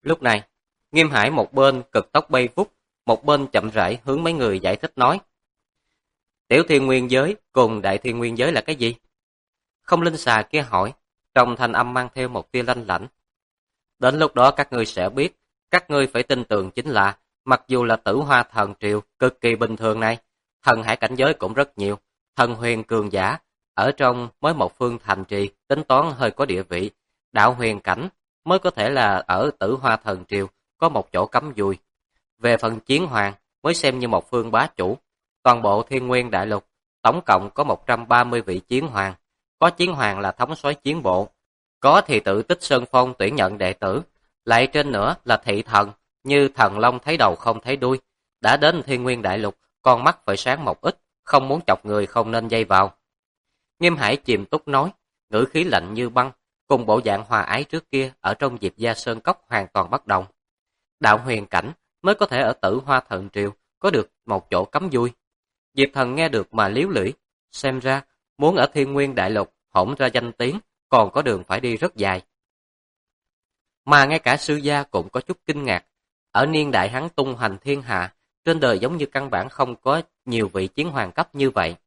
Lúc này, Nghiêm Hải một bên cực tốc bay vút, một bên chậm rãi hướng mấy người giải thích nói. Tiểu thiên nguyên giới cùng đại thiên nguyên giới là cái gì? Không linh xà kia hỏi, trong thanh âm mang theo một tia lanh lảnh. Đến lúc đó các ngươi sẽ biết, các ngươi phải tin tưởng chính là, mặc dù là Tử Hoa thần triều cực kỳ bình thường này, thần hải cảnh giới cũng rất nhiều, thần huyền cường giả, ở trong mới một phương thành trì tính toán hơi có địa vị, đạo huyền cảnh mới có thể là ở Tử Hoa thần triều có một chỗ cắm dùi. Về phần chiến hoàng mới xem như một phương bá chủ, toàn bộ thiên nguyên đại lục tổng cộng có 130 vị chiến hoàng, có chiến hoàng là thống soái chiến bộ, có thì tự Tích Sơn Phong tuyển nhận đệ tử, lại trên nữa là thị thần, như thần long thấy đầu không thấy đuôi, đã đến thiên nguyên đại lục, con mắt phải sáng một ít, không muốn chọc người không nên dây vào. Nghiêm Hải chìm túc nói, ngữ khí lạnh như băng, cùng bộ dạng hòa ái trước kia ở trong Diệp Gia Sơn Cốc hoàn toàn bất đồng. Đạo huyền cảnh mới có thể ở Tử Hoa thần triều có được một chỗ cắm vui. Diệp Thần nghe được mà liếu lưỡi, xem ra muốn ở thiên nguyên đại lục hỗn ra danh tiếng, còn có đường phải đi rất dài. Mà ngay cả sư gia cũng có chút kinh ngạc, ở niên đại hắn tung hoành thiên hạ, trên đời giống như căn bản không có nhiều vị chiến hoàng cấp như vậy.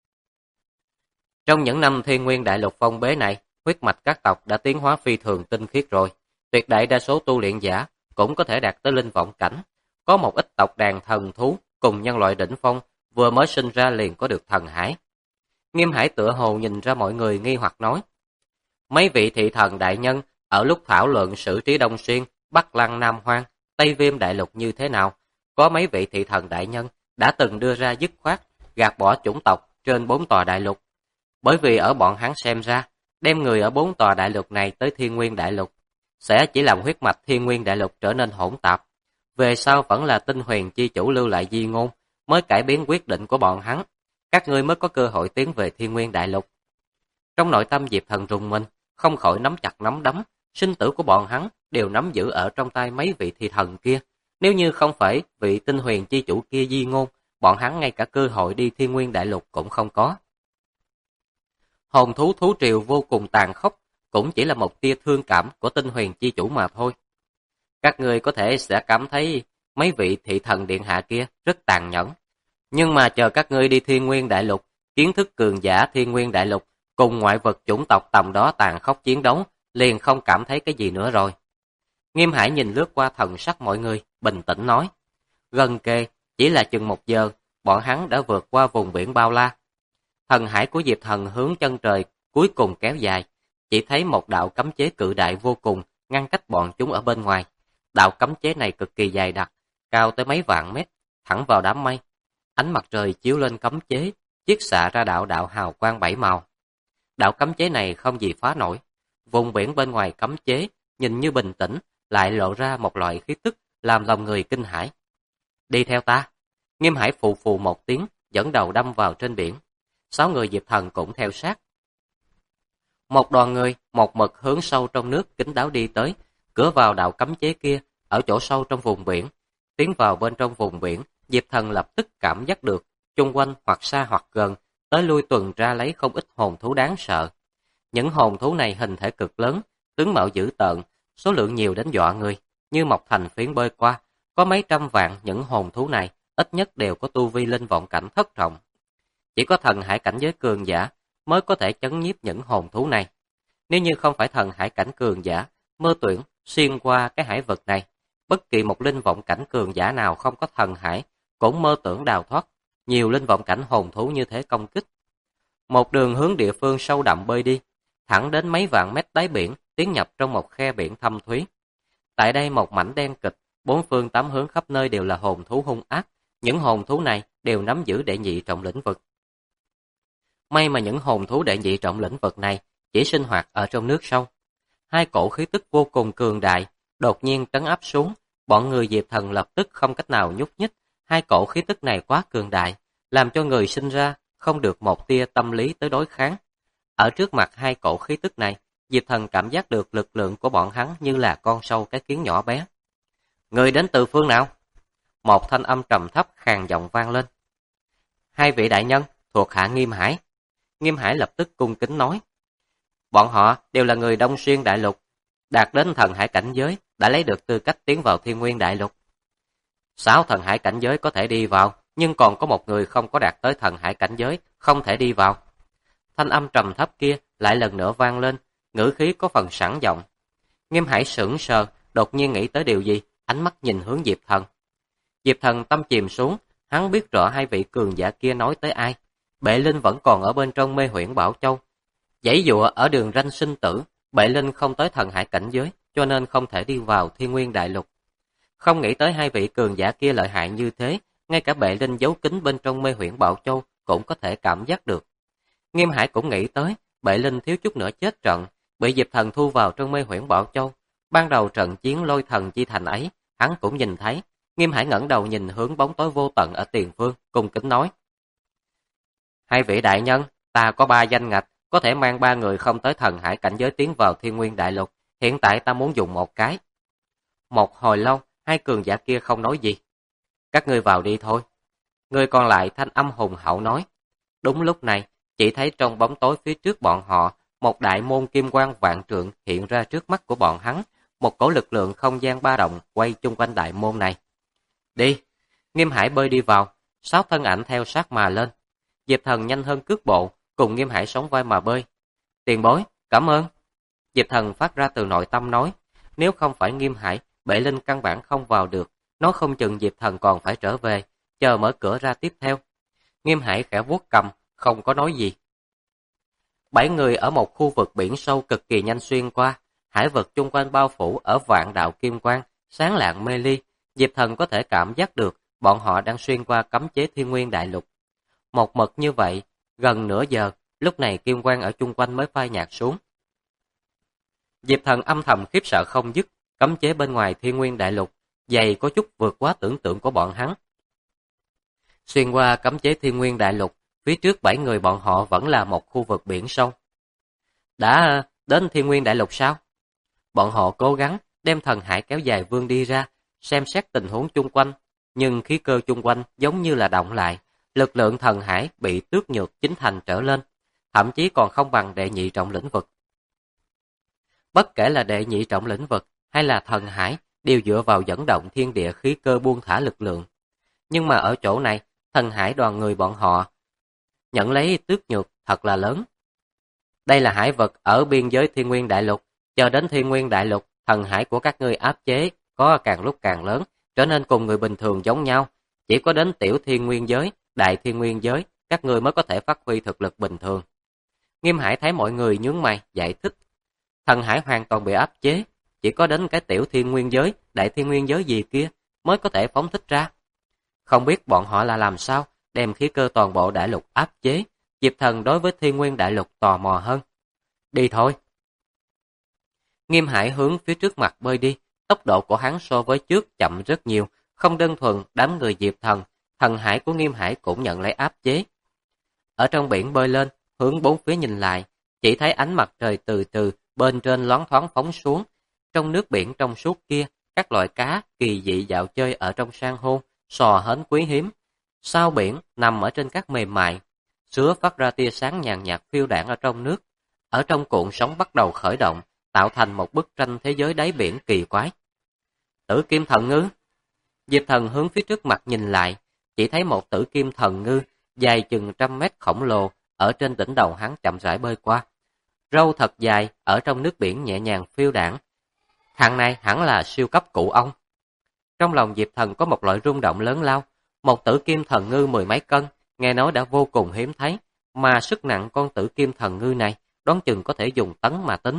Trong những năm thiên nguyên đại lục phong bế này, huyết mạch các tộc đã tiến hóa phi thường tinh khiết rồi, tuyệt đại đa số tu luyện giả cũng có thể đạt tới linh vọng cảnh. Có một ít tộc đàn thần thú cùng nhân loại đỉnh phong vừa mới sinh ra liền có được thần hải. Nghiêm Hải tựa hồ nhìn ra mọi người nghi hoặc nói. Mấy vị thị thần đại nhân ở lúc thảo luận xử trí Đông Xuyên, Bắc Lăng Nam Hoang, Tây Viêm đại lục như thế nào, có mấy vị thị thần đại nhân đã từng đưa ra dứt khoát, gạt bỏ chủng tộc trên 4 tòa đại lục. Bởi vì ở bọn hắn xem ra, đem người ở 4 tòa đại lục này tới thiên nguyên đại lục, sẽ chỉ làm huyết mạch thiên nguyên đại lục trở nên hỗn tạp. Về sau vẫn là Tinh Huyền chi chủ lưu lại di ngôn, mới cải biến quyết định của bọn hắn, các ngươi mới có cơ hội tiến về thiên nguyên đại lục. Trong nội tâm Diệp Thần rùng mình, không khỏi nắm chặt nắm đấm, sinh tử của bọn hắn đều nắm giữ ở trong tay mấy vị thị thần kia. Nếu như không phải vị Tinh Huyền chi chủ kia di ngôn, bọn hắn ngay cả cơ hội đi thiên nguyên đại lục cũng không có. Hồn thú thú triều vô cùng tàn khốc, cũng chỉ là một tia thương cảm của Tinh Huyền chi chủ mà thôi. Các ngươi có thể sẽ cảm thấy mấy vị thị thần điện hạ kia rất tàn nhẫn. Nhưng mà chờ các ngươi đi thiên nguyên đại lục, kiến thức cường giả thiên nguyên đại lục, cùng ngoại vật chủng tộc tầm đó tàn khốc chiến đấu, liền không cảm thấy cái gì nữa rồi. Nghiêm Hải nhìn lướt qua thần sắc mọi người, bình tĩnh nói. Gần kề, chỉ là chừng 1 giờ, bọn hắn đã vượt qua vùng biển bao la. Thần hải của Diệp Thần hướng chân trời, cuối cùng kéo dài, chỉ thấy một đạo cấm chế cự đại vô cùng, ngăn cách bọn chúng ở bên ngoài. Đạo cấm chế này cực kỳ dài đặc, cao tới mấy vạn mét, thẳng vào đám mây. Ánh mặt trời chiếu lên cấm chế, chiết xạ ra đạo đạo hào quang 7 màu. Đạo cấm chế này không gì phá nổi. Vùng biển bên ngoài cấm chế, nhìn như bình tĩnh, lại lộ ra một loại khí tức, làm lòng người kinh hãi. Đi theo ta. Nghiêm Hải phù phù một tiếng, dẫn đầu đâm vào trên biển. 6 người Diệp Thần cũng theo sát. Một đoàn người, một mực hướng sâu trong nước kín đáo đi tới, cửa vào đạo cấm chế kia, ở chỗ sâu trong vùng biển. Tiến vào bên trong vùng biển, Diệp Thần lập tức cảm giác được, chung quanh hoặc xa hoặc gần, tới lui tuần tra lấy không ít hồn thú đáng sợ. Những hồn thú này hình thể cực lớn, tướng mạo dữ tợn, số lượng nhiều đến dọa người, như một thành phiến bơi qua, có mấy trăm vạn những hồn thú này, ít nhất đều có tu vi linh vọng cảnh thất trọng. Chỉ có thần hải cảnh giới cường giả mới có thể chấn nhiếp những hồn thú này. Nếu như không phải thần hải cảnh cường giả, mơ tuyển xuyên qua cái hải vực này, bất kỳ một linh vọng cảnh cường giả nào không có thần hải cũng mơ tưởng đào thoát nhiều linh vọng cảnh hồn thú như thế công kích. Một đường hướng địa phương sâu đậm bơi đi, thẳng đến mấy vạn mét đáy biển, tiến nhập trong một khe biển thâm thúy. Tại đây một mảnh đen kịch, 4 phương 8 hướng khắp nơi đều là hồn thú hung ác, những hồn thú này đều nắm giữ đệ nhị trọng lĩnh vực. May mà những hồn thú đệ nhị trọng lĩnh vực này chỉ sinh hoạt ở trong nước sâu. Hai cổ khí tức vô cùng cường đại, đột nhiên trấn áp xuống, bọn người Diệp Thần lập tức không cách nào nhúc nhích. Hai cổ khí tức này quá cường đại, làm cho người sinh ra không được một tia tâm lý tới đối kháng. Ở trước mặt hai cổ khí tức này, Diệp Thần cảm giác được lực lượng của bọn hắn như là con sâu cái kiến nhỏ bé. Người đến từ phương nào? Một thanh âm trầm thấp khàn giọng vang lên. Hai vị đại nhân, thuộc hạ Nghiêm Hải. Nghiêm Hải lập tức cung kính nói. Bọn họ đều là người Đông Xuyên đại lục, đạt đến thần hải cảnh giới đã lấy được tư cách tiến vào Thiên Nguyên Đại Lục. 6 thần hải cảnh giới có thể đi vào, nhưng còn có một người không có đạt tới thần hải cảnh giới, không thể đi vào. Thanh âm trầm thấp kia lại lần nữa vang lên, ngữ khí có phần sẵn giọng. Nghiêm Hải sững sờ, đột nhiên nghĩ tới điều gì, ánh mắt nhìn hướng Diệp Thần. Diệp Thần tâm chìm xuống, hắn biết rõ hai vị cường giả kia nói tới ai. Bệ Linh vẫn còn ở bên trong Mê Huyễn Bảo Châu. Giãy giụa ở đường ranh sinh tử, Bệ Linh không tới thần hải cảnh giới, cho nên không thể đi vào Thiên Nguyên Đại Lục. Không nghĩ tới hai vị cường giả kia lợi hại như thế, ngay cả Bệ Linh giấu kín bên trong Mê Huyễn Bảo Châu cũng có thể cảm giác được. Nghiêm Hải cũng nghĩ tới, Bệ Linh thiếu chút nữa chết trận, bị Diệp Thần thu vào trong Mê Huyễn Bảo Châu. Ban đầu trận chiến Lôi Thần Chi Thành ấy, hắn cũng nhìn thấy. Nghiêm Hải ngẩng đầu nhìn hướng bóng tối vô tận ở tiền phương, cung kính nói: hai vị đại nhân, ta có 3 danh ngạch, có thể mang 3 người không tới thần hải cảnh giới tiến vào Thiên Nguyên Đại Lục. Hiện tại ta muốn dùng một cái. Một hồi lâu, hai cường giả kia không nói gì. Các ngươi vào đi thôi. Người còn lại thanh âm hùng hậu nói. Đúng lúc này, chỉ thấy trong bóng tối phía trước bọn họ, một đại môn kim quang vạn trượng hiện ra trước mắt của bọn hắn. Một cổ lực lượng không gian ba động quay chung quanh đại môn này. Đi! Nghiêm Hải bơi đi vào, 6 thân ảnh theo sát mà lên. Diệp Thần nhanh hơn cước bộ, cùng Nghiêm Hải sóng vai mà bơi. Tiền bối, cảm ơn. Diệp Thần phát ra từ nội tâm nói, nếu không phải Nghiêm Hải, Bệ Linh căn bản không vào được, nói không chừng Diệp Thần còn phải trở về, chờ mở cửa ra tiếp theo. Nghiêm Hải khẽ vuốt cầm, không có nói gì. 7 người ở một khu vực biển sâu cực kỳ nhanh xuyên qua, hải vực chung quanh bao phủ ở vạn đạo kim quang, sáng lạng mê ly. Diệp Thần có thể cảm giác được bọn họ đang xuyên qua cấm chế Thiên Nguyên Đại Lục. Một mực như vậy, gần nửa giờ, lúc này kim quang ở chung quanh mới phai nhạt xuống. Diệp Thần âm thầm khiếp sợ không dứt, cấm chế bên ngoài Thiên Nguyên Đại Lục, dày có chút vượt quá tưởng tượng của bọn hắn. Xuyên qua cấm chế Thiên Nguyên Đại Lục, phía trước 7 người bọn họ vẫn là một khu vực biển sâu. Đã đến Thiên Nguyên Đại Lục sao? Bọn họ cố gắng đem thần hải kéo dài vương đi ra, xem xét tình huống chung quanh, nhưng khí cơ chung quanh giống như là động lại, lực lượng thần hải bị tước nhược 9 thành trở lên, thậm chí còn không bằng đệ nhị trọng lĩnh vực. Bất kể là đệ nhị trọng lĩnh vực hay là thần hải, đều dựa vào dẫn động thiên địa khí cơ buông thả lực lượng. Nhưng mà ở chỗ này, thần hải đoàn người bọn họ nhận lấy tước nhược thật là lớn. Đây là hải vực ở biên giới Thiên Nguyên Đại Lục, chờ đến Thiên Nguyên Đại Lục, thần hải của các ngươi áp chế có càng lúc càng lớn, trở nên cùng người bình thường giống nhau. Chỉ có đến tiểu Thiên Nguyên giới, đại Thiên Nguyên giới, các ngươi mới có thể phát huy thực lực bình thường. Nghiêm Hải thấy mọi người nhướng mày, giải thích. Thần hải hoàn toàn bị áp chế, chỉ có đến cái tiểu Thiên Nguyên giới, đại Thiên Nguyên giới gì kia mới có thể phóng thích ra. Không biết bọn họ là làm sao đem khí cơ toàn bộ đại lục áp chế. Diệp Thần đối với Thiên Nguyên Đại Lục tò mò hơn. Đi thôi. Nghiêm Hải hướng phía trước mặt bơi đi, tốc độ của hắn so với trước chậm rất nhiều, không đơn thuần đám người Diệp Thần, thần hải của Nghiêm Hải cũng nhận lấy áp chế. Ở trong biển bơi lên, hướng bốn phía nhìn lại, chỉ thấy ánh mặt trời từ từ bên trên loáng thoáng phóng xuống. Trong nước biển trong suốt kia, các loại cá kỳ dị dạo chơi ở trong san hô, sò hến quý hiếm. Sao biển nằm ở trên các mềm mại, sứa phát ra tia sáng nhàn nhạt phiêu đãng ở trong nước. Ở trong cuộn sóng bắt đầu khởi động, tạo thành một bức tranh thế giới đáy biển kỳ quái. Tử kim thần ngư. Diệp Thần hướng phía trước mặt nhìn lại, chỉ thấy một tử kim thần ngư dài chừng 100 mét khổng lồ ở trên đỉnh đầu hắn chậm rãi bơi qua. Râu thật dài ở trong nước biển nhẹ nhàng phiêu đãng. Thằng này hẳn là siêu cấp cụ ông. Trong lòng Diệp Thần có một loại rung động lớn lao. Một tử kim thần ngư 10 mấy cân, nghe nói đã vô cùng hiếm thấy, mà sức nặng con tử kim thần ngư này đoán chừng có thể dùng tấn mà tính.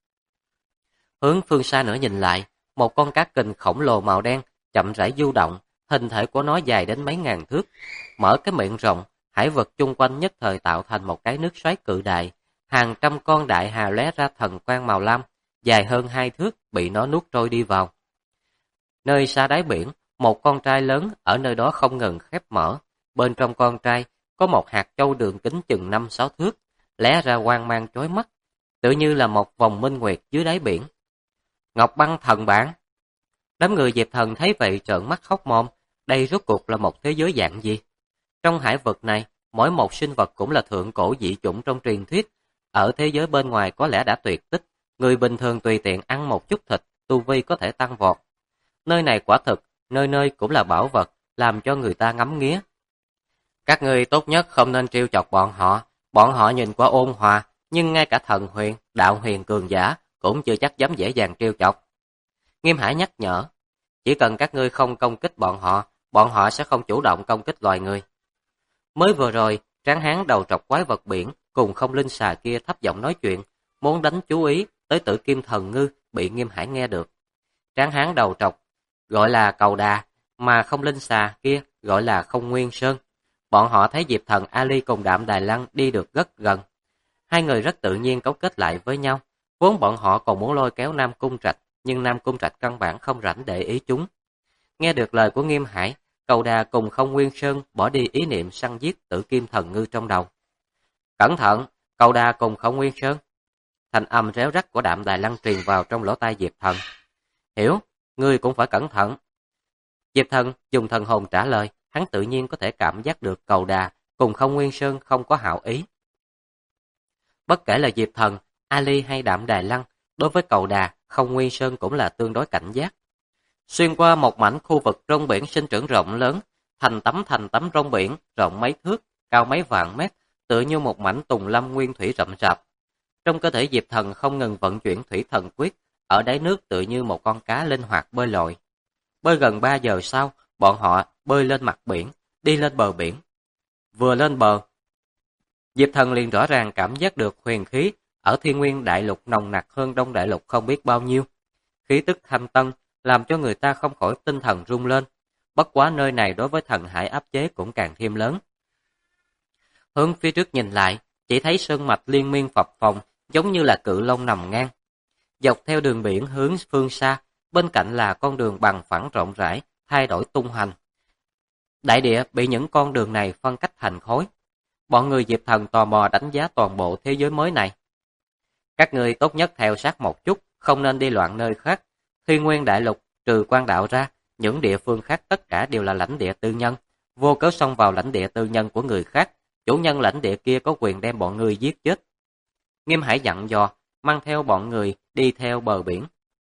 Hướng phương xa nữa nhìn lại, một con cá kình khổng lồ màu đen chậm rãi du động, hình thể của nó dài đến mấy ngàn thước, mở cái miệng rộng, hải vực chung quanh nhất thời tạo thành một cái nước xoáy cự đại, hàng trăm con đại hà lóe ra thần quang màu lam, dài hơn 2 thước bị nó nuốt trôi đi vào. Nơi xa đáy biển, một con trai lớn ở nơi đó không ngừng khép mở, bên trong con trai có một hạt châu đường kính chừng 5-6 thước, lóe ra quang mang chói mắt, tự như là một vòng minh nguyệt dưới đáy biển. Ngọc băng thần bản. Đám người Diệp Thần thấy vậy trợn mắt khóc mồm, đây rốt cuộc là một thế giới dạng gì? Trong hải vực này, mỗi một sinh vật cũng là thượng cổ dị chủng trong truyền thuyết, ở thế giới bên ngoài có lẽ đã tuyệt tích, Người bình thường tùy tiện ăn một chút thịt, tu vi có thể tăng vọt. Nơi này quả thực, nơi nơi cũng là bảo vật, làm cho người ta ngắm nghía. Các ngươi tốt nhất không nên trêu chọc bọn họ nhìn qua ôn hòa, nhưng ngay cả thần huyền, đạo huyền cường giả cũng chưa chắc dám dễ dàng trêu chọc. Nghiêm Hải nhắc nhở, chỉ cần các ngươi không công kích bọn họ sẽ không chủ động công kích loài người. Mới vừa rồi, tráng hán đầu trọc quái vật biển cùng không linh xà kia thấp giọng nói chuyện, muốn đánh chú ý tới Tử Kim Thần Ngư bị Nghiêm Hải nghe được. Tráng hán đầu trọc gọi là Cầu Đà, mà không linh xà kia gọi là Không Nguyên Sơn. Bọn họ thấy Diệp Thần Ali cùng Đạm Đài Lăng đi được rất gần. Hai người rất tự nhiên cấu kết lại với nhau. Vốn bọn họ còn muốn lôi kéo Nam Cung Trạch, nhưng Nam Cung Trạch căn bản không rảnh để ý chúng. Nghe được lời của Nghiêm Hải, Cầu Đà cùng Không Nguyên Sơn bỏ đi ý niệm săn giết Tử Kim Thần Ngư trong đầu. Cẩn thận, Cầu Đà cùng Không Nguyên Sơn. Thanh âm réo rắt của Đạm Đài Lăng truyền vào trong lỗ tai Diệp Thần. Hiểu, ngươi cũng phải cẩn thận. Diệp Thần dùng thần hồn trả lời, hắn tự nhiên có thể cảm giác được Cầu Đà cùng Không Nguyên Sơn không có hảo ý. Bất kể là Diệp Thần, Ali hay Đạm Đài Lăng, đối với Cầu Đà, Không Nguyên Sơn cũng là tương đối cảnh giác. Xuyên qua một mảnh khu vực rong biển sinh trưởng rộng lớn, thành tấm rong biển rộng mấy thước, cao mấy vạn mét, tựa như một mảnh tùng lâm nguyên thủy rậm rạp. Trong cơ thể Diệp Thần không ngừng vận chuyển thủy thần quyết, ở đáy nước tựa như một con cá linh hoạt bơi lội. Bơi gần 3 giờ sau, bọn họ bơi lên mặt biển, đi lên bờ biển. Vừa lên bờ, Diệp Thần liền rõ ràng cảm giác được huyền khí ở Thiên Nguyên Đại Lục nồng nặc hơn Đông Đại Lục không biết bao nhiêu. Khí tức thanh tân làm cho người ta không khỏi tinh thần rung lên. Bất quá nơi này đối với thần hải áp chế cũng càng thêm lớn. Hướng phía trước nhìn lại, chỉ thấy sơn mạch liên miên phập phồng, giống như là cự long nằm ngang. Dọc theo đường biển hướng phương xa, bên cạnh là con đường bằng phẳng rộng rãi, thay đổi tung hành. Đại địa bị những con đường này phân cách thành khối. Bọn người Diệp Thần tò mò đánh giá toàn bộ thế giới mới này. Các người tốt nhất theo sát một chút, không nên đi loạn nơi khác. Thiên Nguyên Đại Lục trừ Quan Đạo ra, những địa phương khác tất cả đều là lãnh địa tư nhân. Vô cớ xông vào lãnh địa tư nhân của người khác, chủ nhân lãnh địa kia có quyền đem bọn người giết chết. Nghiêm Hải dặn dò, mang theo bọn người đi theo bờ biển.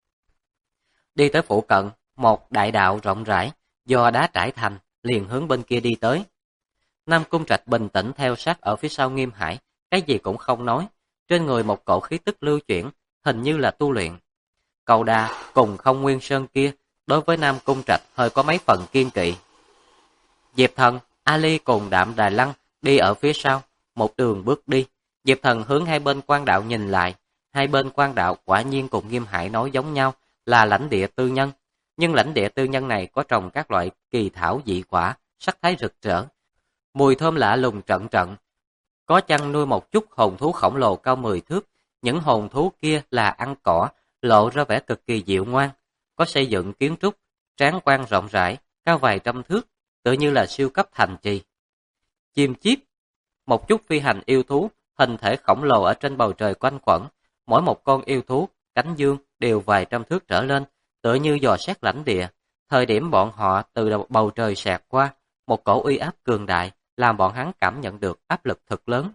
Đi tới phụ cận, một đại đạo rộng rãi, do đá trải thành, liền hướng bên kia đi tới. Nam Cung Trạch bình tĩnh theo sát ở phía sau Nghiêm Hải, cái gì cũng không nói. Trên người một cổ khí tức lưu chuyển, hình như là tu luyện. Cầu Đà cùng Không Nguyên Sơn kia, đối với Nam Cung Trạch hơi có mấy phần kiên kỵ. Diệp Thần, Ali cùng Đạm Đài Lăng đi ở phía sau, một đường bước đi. Diệp Thần hướng hai bên quan đạo nhìn lại, hai bên quan đạo quả nhiên cùng Nghiêm Hải nói giống nhau, là lãnh địa tư nhân. Nhưng lãnh địa tư nhân này có trồng các loại kỳ thảo dị quả, sắc thái rực rỡ. Mùi thơm lạ lùng trận trận. Có chăn nuôi một chút hồn thú khổng lồ cao 10 thước, những hồn thú kia là ăn cỏ, lộ ra vẻ cực kỳ dịu ngoan. Có xây dựng kiến trúc, tráng quan rộng rãi, cao vài trăm thước, tựa như là siêu cấp thành trì. Chim chiếp, một chút phi hành yêu thú, hình thể khổng lồ ở trên bầu trời quanh quẩn, mỗi một con yêu thú, cánh dương đều vài trăm thước trở lên, tựa như dò xét lãnh địa. Thời điểm bọn họ từ bầu trời xẹt qua, một cổ uy áp cường đại, làm bọn hắn cảm nhận được áp lực thật lớn.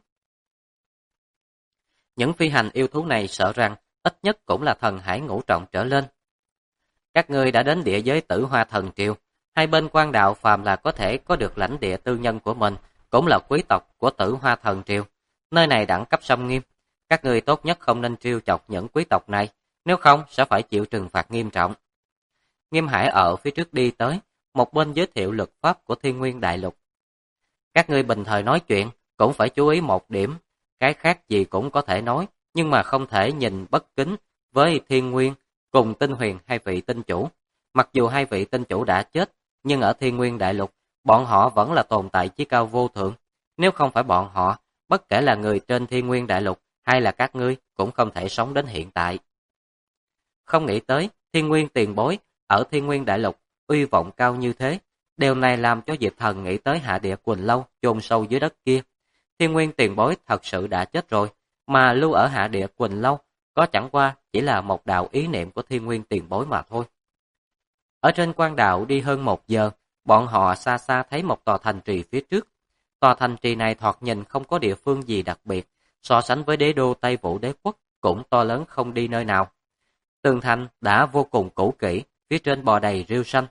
Những phi hành yêu thú này sợ rằng ít nhất cũng là thần hải ngũ trọng trở lên. Các ngươi đã đến địa giới Tử Hoa Thần Triều, hai bên quan đạo phàm là có thể có được lãnh địa tư nhân của mình, cũng là quý tộc của Tử Hoa Thần Triều. Nơi này đẳng cấp xâm nghiêm, các ngươi tốt nhất không nên trêu chọc những quý tộc này, nếu không sẽ phải chịu trừng phạt nghiêm trọng. Nghiêm Hải ở phía trước đi tới, một bên giới thiệu luật pháp của Thiên Nguyên Đại Lục. Các ngươi bình thời nói chuyện, cũng phải chú ý một điểm, cái khác gì cũng có thể nói, nhưng mà không thể nhìn bất kính với Thiên Nguyên cùng Tinh Huyền hai vị tinh chủ. Mặc dù hai vị tinh chủ đã chết, nhưng ở Thiên Nguyên Đại Lục, bọn họ vẫn là tồn tại chí cao vô thượng. Nếu không phải bọn họ, bất kể là người trên Thiên Nguyên Đại Lục hay là các ngươi cũng không thể sống đến hiện tại. Không nghĩ tới, Thiên Nguyên tiền bối ở Thiên Nguyên Đại Lục uy vọng cao như thế. Điều này làm cho Diệp Thần nghĩ tới Hạ Địa Quỳnh Lâu chôn sâu dưới đất kia. Thiên Nguyên tiền bối thật sự đã chết rồi, mà lưu ở Hạ Địa Quỳnh Lâu có chẳng qua chỉ là một đạo ý niệm của Thiên Nguyên tiền bối mà thôi. Ở trên quan đạo đi hơn 1 giờ, bọn họ xa xa thấy một tòa thành trì phía trước. Tòa thành trì này thoạt nhìn không có địa phương gì đặc biệt, so sánh với đế đô Tây Vũ Đế Quốc, cũng to lớn không đi nơi nào. Tường thành đã vô cùng cũ kỹ, phía trên bò đầy rêu xanh.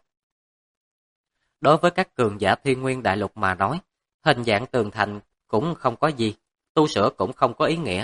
Đối với các cường giả Thiên Nguyên Đại Lục mà nói, hình dạng tường thành cũng không có gì, tu sửa cũng không có ý nghĩa.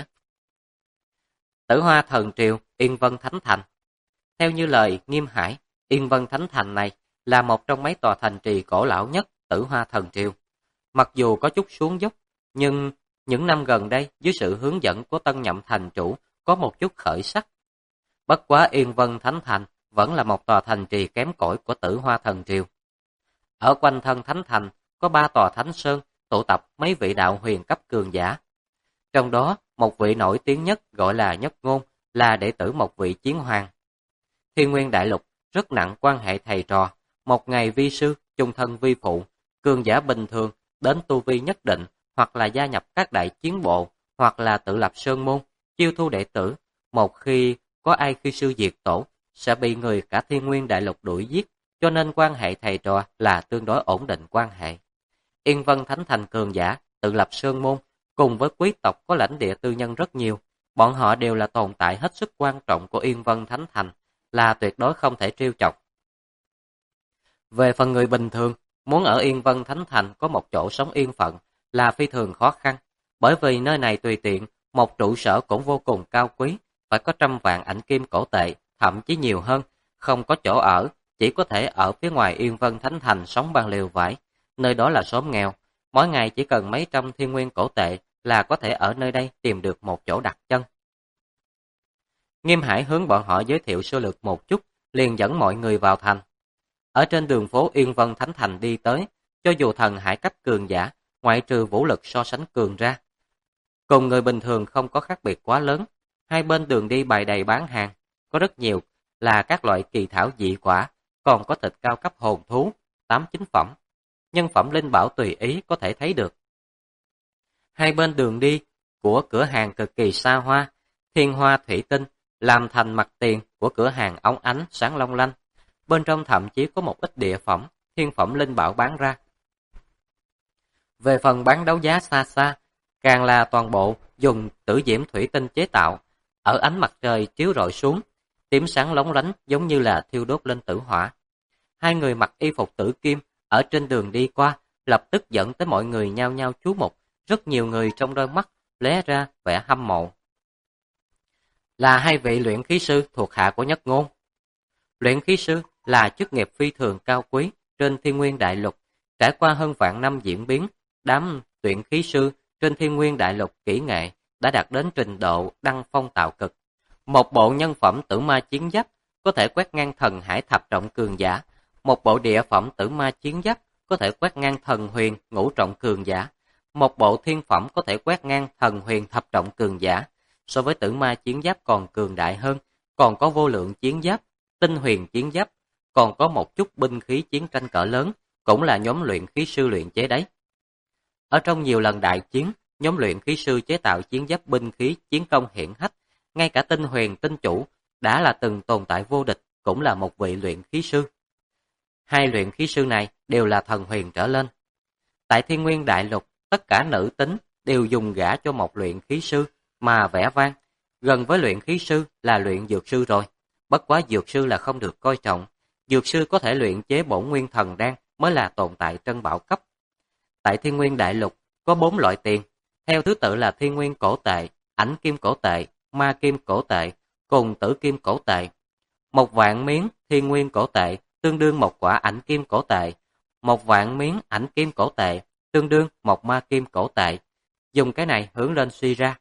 Tử Hoa Thần Triều, Yên Vân Thánh Thành. Theo như lời Nghiêm Hải, Yên Vân Thánh Thành này là một trong mấy tòa thành trì cổ lão nhất Tử Hoa Thần Triều. Mặc dù có chút xuống dốc, nhưng những năm gần đây dưới sự hướng dẫn của tân nhậm thành chủ có một chút khởi sắc. Bất quá Yên Vân Thánh Thành vẫn là một tòa thành trì kém cỏi của Tử Hoa Thần Triều. Ở quanh thân Thánh Thành có 3 tòa Thánh Sơn tụ tập mấy vị đạo huyền cấp cường giả. Trong đó, một vị nổi tiếng nhất gọi là Nhất Ngôn, là đệ tử một vị chiến hoàng. Thiên Nguyên Đại Lục rất nặng quan hệ thầy trò, một ngày vi sư, chung thân vi phụ, cường giả bình thường đến tu vi nhất định, hoặc là gia nhập các đại chiến bộ, hoặc là tự lập sơn môn, chiêu thu đệ tử. Một khi có ai khi sư diệt tổ, sẽ bị người cả Thiên Nguyên Đại Lục đuổi giết, cho nên quan hệ thầy trò là tương đối ổn định quan hệ. Yên Vân Thánh Thành cường giả, tự lập sơn môn, cùng với quý tộc có lãnh địa tư nhân rất nhiều, bọn họ đều là tồn tại hết sức quan trọng của Yên Vân Thánh Thành, là tuyệt đối không thể trêu chọc. Về phần người bình thường, muốn ở Yên Vân Thánh Thành có một chỗ sống yên phận là phi thường khó khăn, bởi vì nơi này tùy tiện, một trụ sở cũng vô cùng cao quý, phải có 100 vạn ảnh kim cổ tệ, thậm chí nhiều hơn, không có chỗ ở, chỉ có thể ở phía ngoài Yên Vân Thánh Thành sống bằng lều vải, nơi đó là xóm nghèo, mỗi ngày chỉ cần mấy trăm thiên nguyên cổ tệ là có thể ở nơi đây tìm được một chỗ đặt chân. Nghiêm Hải hướng bọn họ giới thiệu sơ lược một chút, liền dẫn mọi người vào thành. Ở trên đường phố Yên Vân Thánh Thành đi tới, cho dù thần hải cấp cường giả, ngoại trừ vũ lực so sánh cường ra, cùng người bình thường không có khác biệt quá lớn. Hai bên đường đi bày đầy bán hàng, có rất nhiều là các loại kỳ thảo dị quả, còn có thịt cao cấp hồn thú, 8-9 phẩm, nhân phẩm linh bảo tùy ý có thể thấy được. Hai bên đường đi của cửa hàng cực kỳ xa hoa, thiên hoa thủy tinh làm thành mặt tiền của cửa hàng óng ánh sáng long lanh. Bên trong thậm chí có một ít địa phẩm, thiên phẩm linh bảo bán ra. Về phần bán đấu giá xa xa, càng là toàn bộ dùng tử diễm thủy tinh chế tạo, ở ánh mặt trời chiếu rọi xuống, tím sáng lóng lánh giống như là thiêu đốt lên tử hỏa. Hai người mặc y phục tử kim ở trên đường đi qua, lập tức dẫn tới mọi người nhao nhao chú mục, rất nhiều người trong đôi mắt lóe ra vẻ hâm mộ. Là hai vị luyện khí sư thuộc hạ của Nhất Ngôn. Luyện khí sư là chức nghiệp phi thường cao quý trên Thiên Nguyên Đại Lục, trải qua hơn vạn năm diễn biến, đám luyện khí sư trên Thiên Nguyên Đại Lục kỹ nghệ đã đạt đến trình độ đăng phong tạo cực. Một bộ nhân phẩm tử ma chiến giáp có thể quét ngang thần hải thập trọng cường giả, một bộ địa phẩm tử ma chiến giáp có thể quét ngang thần huyền ngũ trọng cường giả, một bộ thiên phẩm có thể quét ngang thần huyền thập trọng cường giả. So với tử ma chiến giáp còn cường đại hơn, còn có vô lượng chiến giáp, tinh huyền chiến giáp, còn có một chút binh khí chiến tranh cỡ lớn, cũng là nhóm luyện khí sư luyện chế đấy. Ở trong nhiều lần đại chiến, nhóm luyện khí sư chế tạo chiến giáp binh khí chiến công hiển hách, ngay cả tinh huyền tinh chủ đã là từng tồn tại vô địch, cũng là một vị luyện khí sư. Hai luyện khí sư này đều là thần huyền trở lên. Tại Thiên Nguyên Đại Lục, tất cả nữ tính đều dùng gả cho một luyện khí sư mà vẻ vang, gần với luyện khí sư là luyện dược sư rồi. Bất quá dược sư là không được coi trọng, dược sư có thể luyện chế bổn nguyên thần đan mới là tồn tại trân bảo cấp. Tại Thiên Nguyên Đại Lục có 4 loại tiền, theo thứ tự là Thiên Nguyên cổ tệ, Ảnh kim cổ tệ, Ma kim cổ tệ, cùng Tử kim cổ tệ. 1 vạn miếng Thiên Nguyên cổ tệ tương đương 1 quả Ảnh kim cổ tệ, 1 vạn miếng Ảnh kim cổ tệ tương đương 1 Ma kim cổ tệ. Dùng cái này hướng lên suy ra.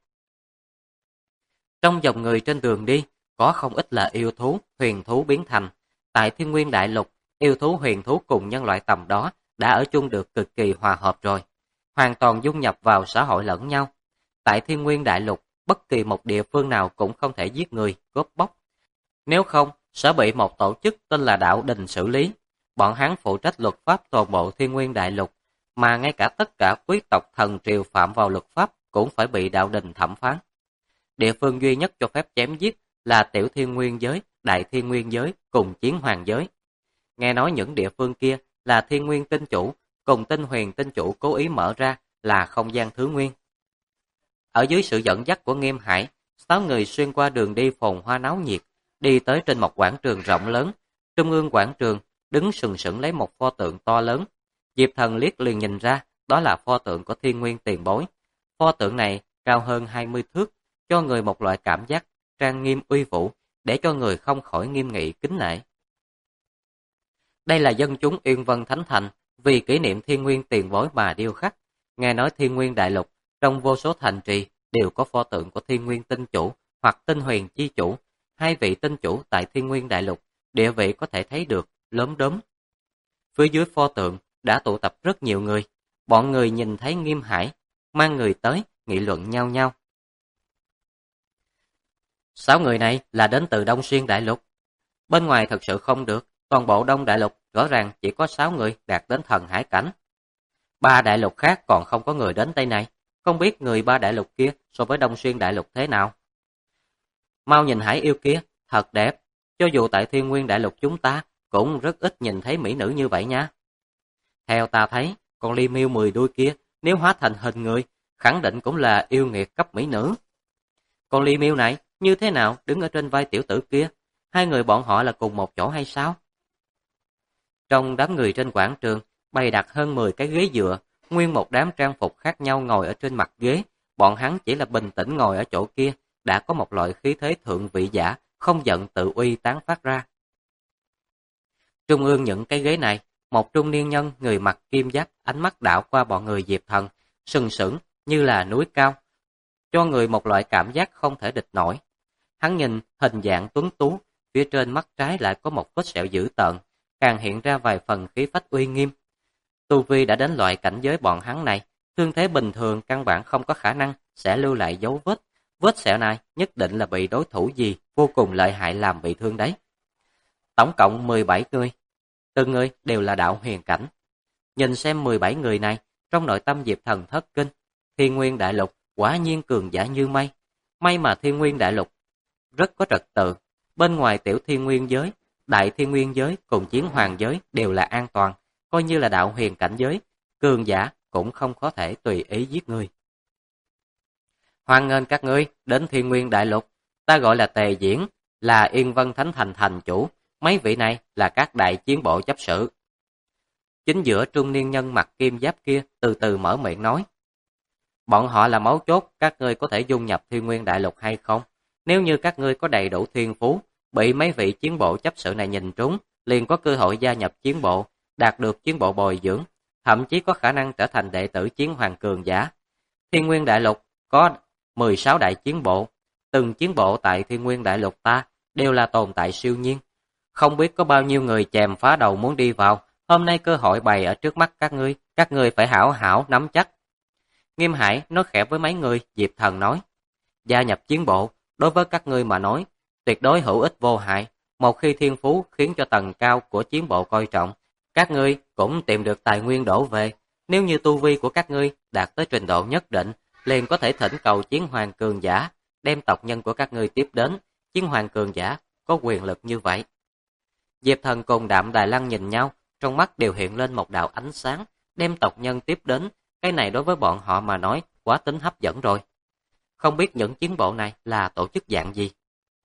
Trong dòng người trên đường đi, có không ít là yêu thú, huyền thú biến thành. Tại Thiên Nguyên Đại Lục, yêu thú huyền thú cùng nhân loại tầm đó đã ở chung được cực kỳ hòa hợp rồi, hoàn toàn dung nhập vào xã hội lẫn nhau. Tại Thiên Nguyên Đại Lục, bất kỳ một địa phương nào cũng không thể giết người, cướp bóc. Nếu không, sẽ bị một tổ chức tên là Đạo Đình xử lý. Bọn hắn phụ trách luật pháp toàn bộ Thiên Nguyên Đại Lục, mà ngay cả tất cả quý tộc thần triều phạm vào luật pháp cũng phải bị Đạo Đình thẩm phán. Địa phương duy nhất cho phép chém giết là Tiểu Thiên Nguyên giới, Đại Thiên Nguyên giới cùng Chiến Hoàng giới. Nghe nói những địa phương kia là Thiên Nguyên tinh chủ cùng Tinh Huyền tinh chủ cố ý mở ra là không gian thứ nguyên. Ở dưới sự dẫn dắt của Nghiêm Hải, 6 người xuyên qua đường đi phồn hoa náo nhiệt, đi tới trên một quảng trường rộng lớn. Trung ương quảng trường đứng sừng sững lấy một pho tượng to lớn. Diệp Thần liếc liền nhìn ra, đó là pho tượng của Thiên Nguyên Tiền Bối. Pho tượng này cao hơn 20 thước, cho người một loại cảm giác trang nghiêm uy vũ, để cho người không khỏi nghiêm nghị kính nể. Đây là dân chúng Yên Vân Thánh Thành vì kỷ niệm Thiên Nguyên Tiền Bối mà điêu khắc. Nghe nói Thiên Nguyên Đại Lục trong vô số thành trì đều có pho tượng của Thiên Nguyên Tinh Chủ hoặc Tinh Huyền Chi Chủ. Hai vị tinh chủ tại Thiên Nguyên Đại Lục, địa vị có thể thấy được lốm đốm. Phía dưới pho tượng đã tụ tập rất nhiều người. Bọn người nhìn thấy Nghiêm Hải, mang người tới, nghị luận nhau nhau. 6 người này là đến từ Đông Xuyên Đại Lục. Bên ngoài thật sự không được, toàn bộ Đông Đại Lục rõ ràng chỉ có 6 người đạt đến thần hải cảnh. 3 đại lục khác còn không có người đến Tây này, không biết người 3 đại lục kia so với Đông Xuyên Đại Lục thế nào. Mau nhìn Hải yêu kia, thật đẹp, cho dù tại Thiên Nguyên Đại Lục chúng ta cũng rất ít nhìn thấy mỹ nữ như vậy nha. Theo ta thấy, con Ly Miêu 10 đuôi kia nếu hóa thành hình người, khẳng định cũng là yêu nghiệt cấp mỹ nữ. Con Ly Miêu này như thế nào đứng ở trên vai tiểu tử kia, hai người bọn họ là cùng một chỗ hay sao? Trong đám người trên quảng trường, bày đặt hơn 10 cái ghế dựa, nguyên một đám trang phục khác nhau ngồi ở trên mặt ghế, bọn hắn chỉ là bình tĩnh ngồi ở chỗ kia, đã có một loại khí thế thượng vị giả, không giận tự uy tán phát ra. Trung ương những cái ghế này, một trung niên nhân người mặc kim giáp, ánh mắt đảo qua bọn người Diệp Thần, sừng sững như là núi cao, cho người một loại cảm giác không thể địch nổi. Hắn nhìn hình dạng tuấn tú, phía trên mắt trái lại có một vết sẹo dữ tợn, càng hiện ra vài phần khí phách uy nghiêm. Tu vi đã đến loại cảnh giới bọn hắn này, thương thế bình thường căn bản không có khả năng sẽ lưu lại dấu vết. Vết sẹo này nhất định là bị đối thủ gì vô cùng lợi hại làm bị thương đấy. Tổng cộng 17 người, từng người đều là đạo huyền cảnh. Nhìn xem 17 người này, trong nội tâm Diệp Thần thất kinh. Thiên Nguyên Đại Lục quả nhiên cường giả như mây. May mà Thiên Nguyên Đại Lục rất có trật tự. Bên ngoài tiểu Thiên Nguyên giới, đại Thiên Nguyên giới cùng chiến hoàng giới đều là an toàn. Coi như là đạo huyền cảnh giới, cường giả cũng không có thể tùy ý giết người. Hoan nghênh các ngươi đến Thiên Nguyên Đại Lục. Ta gọi là Tề Diễn, là Yên Vân Thánh Thành thành chủ. Mấy vị này là các đại chiến bộ chấp sự. Chính giữa trung niên nhân mặc kim giáp kia từ từ mở miệng nói. Bọn họ là mấu chốt, các ngươi có thể dung nhập Thiên Nguyên Đại Lục hay không? Nếu như các ngươi có đầy đủ thiên phú, bị mấy vị chiến bộ chấp sự này nhìn trúng, liền có cơ hội gia nhập chiến bộ, đạt được chiến bộ bồi dưỡng, thậm chí có khả năng trở thành đệ tử chiến hoàng cường giả. Thiên Nguyên Đại Lục có 16 đại chiến bộ, từng chiến bộ tại Thiên Nguyên Đại Lục ta đều là tồn tại siêu nhiên. Không biết có bao nhiêu người chèm phá đầu muốn đi vào, hôm nay cơ hội bày ở trước mắt các ngươi phải hảo hảo nắm chắc. Nghiêm Hải nói khẽ với mấy người, Diệp Thần nói, gia nhập chiến bộ, đối với các ngươi mà nói, tuyệt đối hữu ích vô hại, một khi thiên phú khiến cho tầng cao của chiến bộ coi trọng, các ngươi cũng tìm được tài nguyên đổ về, nếu như tu vi của các ngươi đạt tới trình độ nhất định, liền có thể thỉnh cầu chiến hoàng cường giả, đem tộc nhân của các ngươi tiếp đến, chiến hoàng cường giả có quyền lực như vậy. Diệp Thần cùng Đạm Đài Lăng nhìn nhau, trong mắt đều hiện lên một đạo ánh sáng, đem tộc nhân tiếp đến, cái này đối với bọn họ mà nói quá tính hấp dẫn rồi. Không biết những chiến bộ này là tổ chức dạng gì?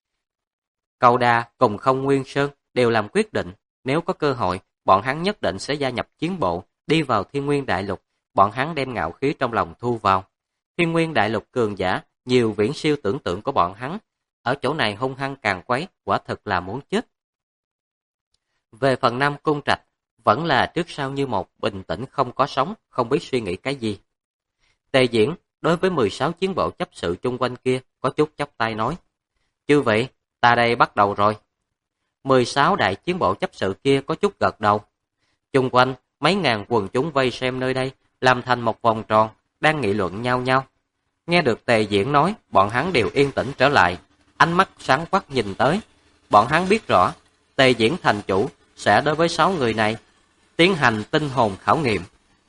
Cầu Đà cùng Không Nguyên Sơn đều làm quyết định, nếu có cơ hội, bọn hắn nhất định sẽ gia nhập chiến bộ, đi vào Thiên Nguyên Đại Lục, bọn hắn đem ngạo khí trong lòng thu vào. Thiên Nguyên Đại Lục cường giả, nhiều viễn siêu tưởng tượng của bọn hắn, ở chỗ này hung hăng càng quấy, quả thực là muốn chết. Về phần Nam Cung Trạch, vẫn là trước sau như một, bình tĩnh không có sóng, không biết suy nghĩ cái gì. Tề Diễn đối với 16 chiến bộ chấp sự chung quanh kia có chút chắp tay nói, chư vị, ta đây bắt đầu rồi. 16 đại chiến bộ chấp sự kia có chút gật đầu. Chung quanh, mấy ngàn quần chúng vây xem nơi đây, làm thành một vòng tròn, đang nghị luận nhau nhau. Nghe được Tề Diễn nói, bọn hắn đều yên tĩnh trở lại, ánh mắt sáng quắc nhìn tới. Bọn hắn biết rõ, Tề Diễn thành chủ sẽ đối với 6 người này tiến hành tinh hồn khảo nghiệm.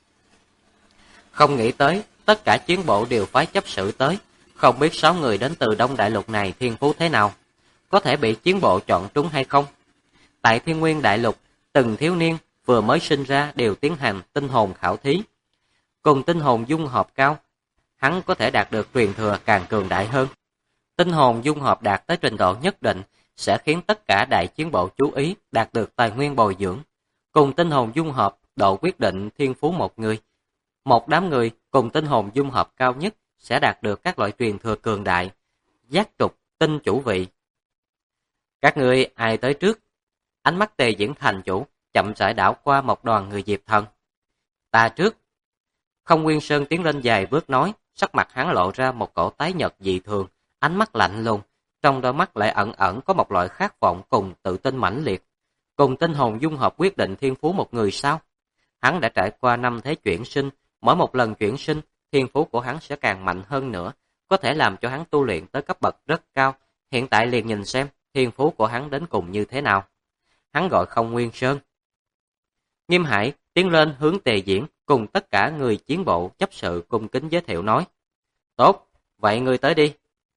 Không nghĩ tới, tất cả chiến bộ đều phái chấp sự tới, không biết 6 người đến từ Đông Đại Lục này thiên phú thế nào, có thể bị chiến bộ chọn trúng hay không. Tại Thiên Nguyên Đại Lục, từng thiếu niên vừa mới sinh ra đều tiến hành tinh hồn khảo thí. Cùng tinh hồn dung hợp cao, hắn có thể đạt được truyền thừa càng cường đại hơn. Tinh hồn dung hợp đạt tới trình độ nhất định sẽ khiến tất cả đại chiến bộ chú ý đạt được tài nguyên bồi dưỡng. Cùng tinh hồn dung hợp độ quyết định thiên phú một người. Một đám người cùng tinh hồn dung hợp cao nhất sẽ đạt được các loại truyền thừa cường đại, giác trục, tinh chủ vị. Các người ai tới trước? Ánh mắt Tề Diễn thành chủ chậm rãi đảo qua một đoàn người Diệp Thần. Ta trước. Không Nguyên Sơn tiến lên vài bước nói, sắc mặt hắn lộ ra một cổ tái nhợt dị thường, ánh mắt lạnh lùng, trong đôi mắt lại ẩn ẩn có một loại khát vọng cùng tự tin mãnh liệt. Cùng tinh hồn dung hợp quyết định thiên phú một người sao? Hắn đã trải qua 5 thế chuyển sinh, mỗi một lần chuyển sinh, thiên phú của hắn sẽ càng mạnh hơn nữa, có thể làm cho hắn tu luyện tới cấp bậc rất cao. Hiện tại liền nhìn xem thiên phú của hắn đến cùng như thế nào. Hắn gọi Không Nguyên Sơn. Nghiêm Hải tiến lên hướng Tề Diễn cùng tất cả người chiến bộ chấp sự cung kính giới thiệu nói. Tốt, vậy ngươi tới đi.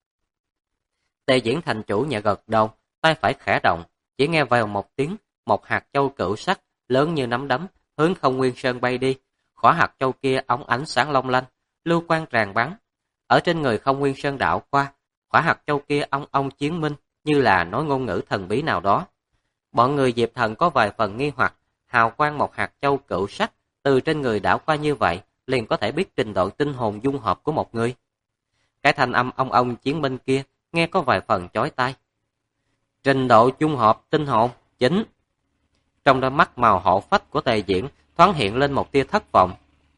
Tề Diễn thành chủ nhẹ gật đầu, tay phải khẽ động, chỉ nghe vào một tiếng, một hạt châu cửu sắc lớn như nắm đấm hướng Không Nguyên Sơn bay đi. Khỏa hạt châu kia óng ánh sáng long lanh, lưu quang tràn bắn. Ở trên người Không Nguyên Sơn đảo qua, khỏa hạt châu kia ong ong chiến minh như là nói ngôn ngữ thần bí nào đó. Bọn người Diệp Thần có vài phần nghi hoặc, hào quang một hạt châu cửu sắc từ trên người đảo qua như vậy, liền có thể biết trình độ tinh hồn dung hợp của một người. Cái thanh âm ong ong chiến minh kia nghe có vài phần chói tai. Trình độ dung hợp tinh hồn chính. Trong đôi mắt màu hổ phách của Tề Diễn thoáng hiện lên một tia thất vọng.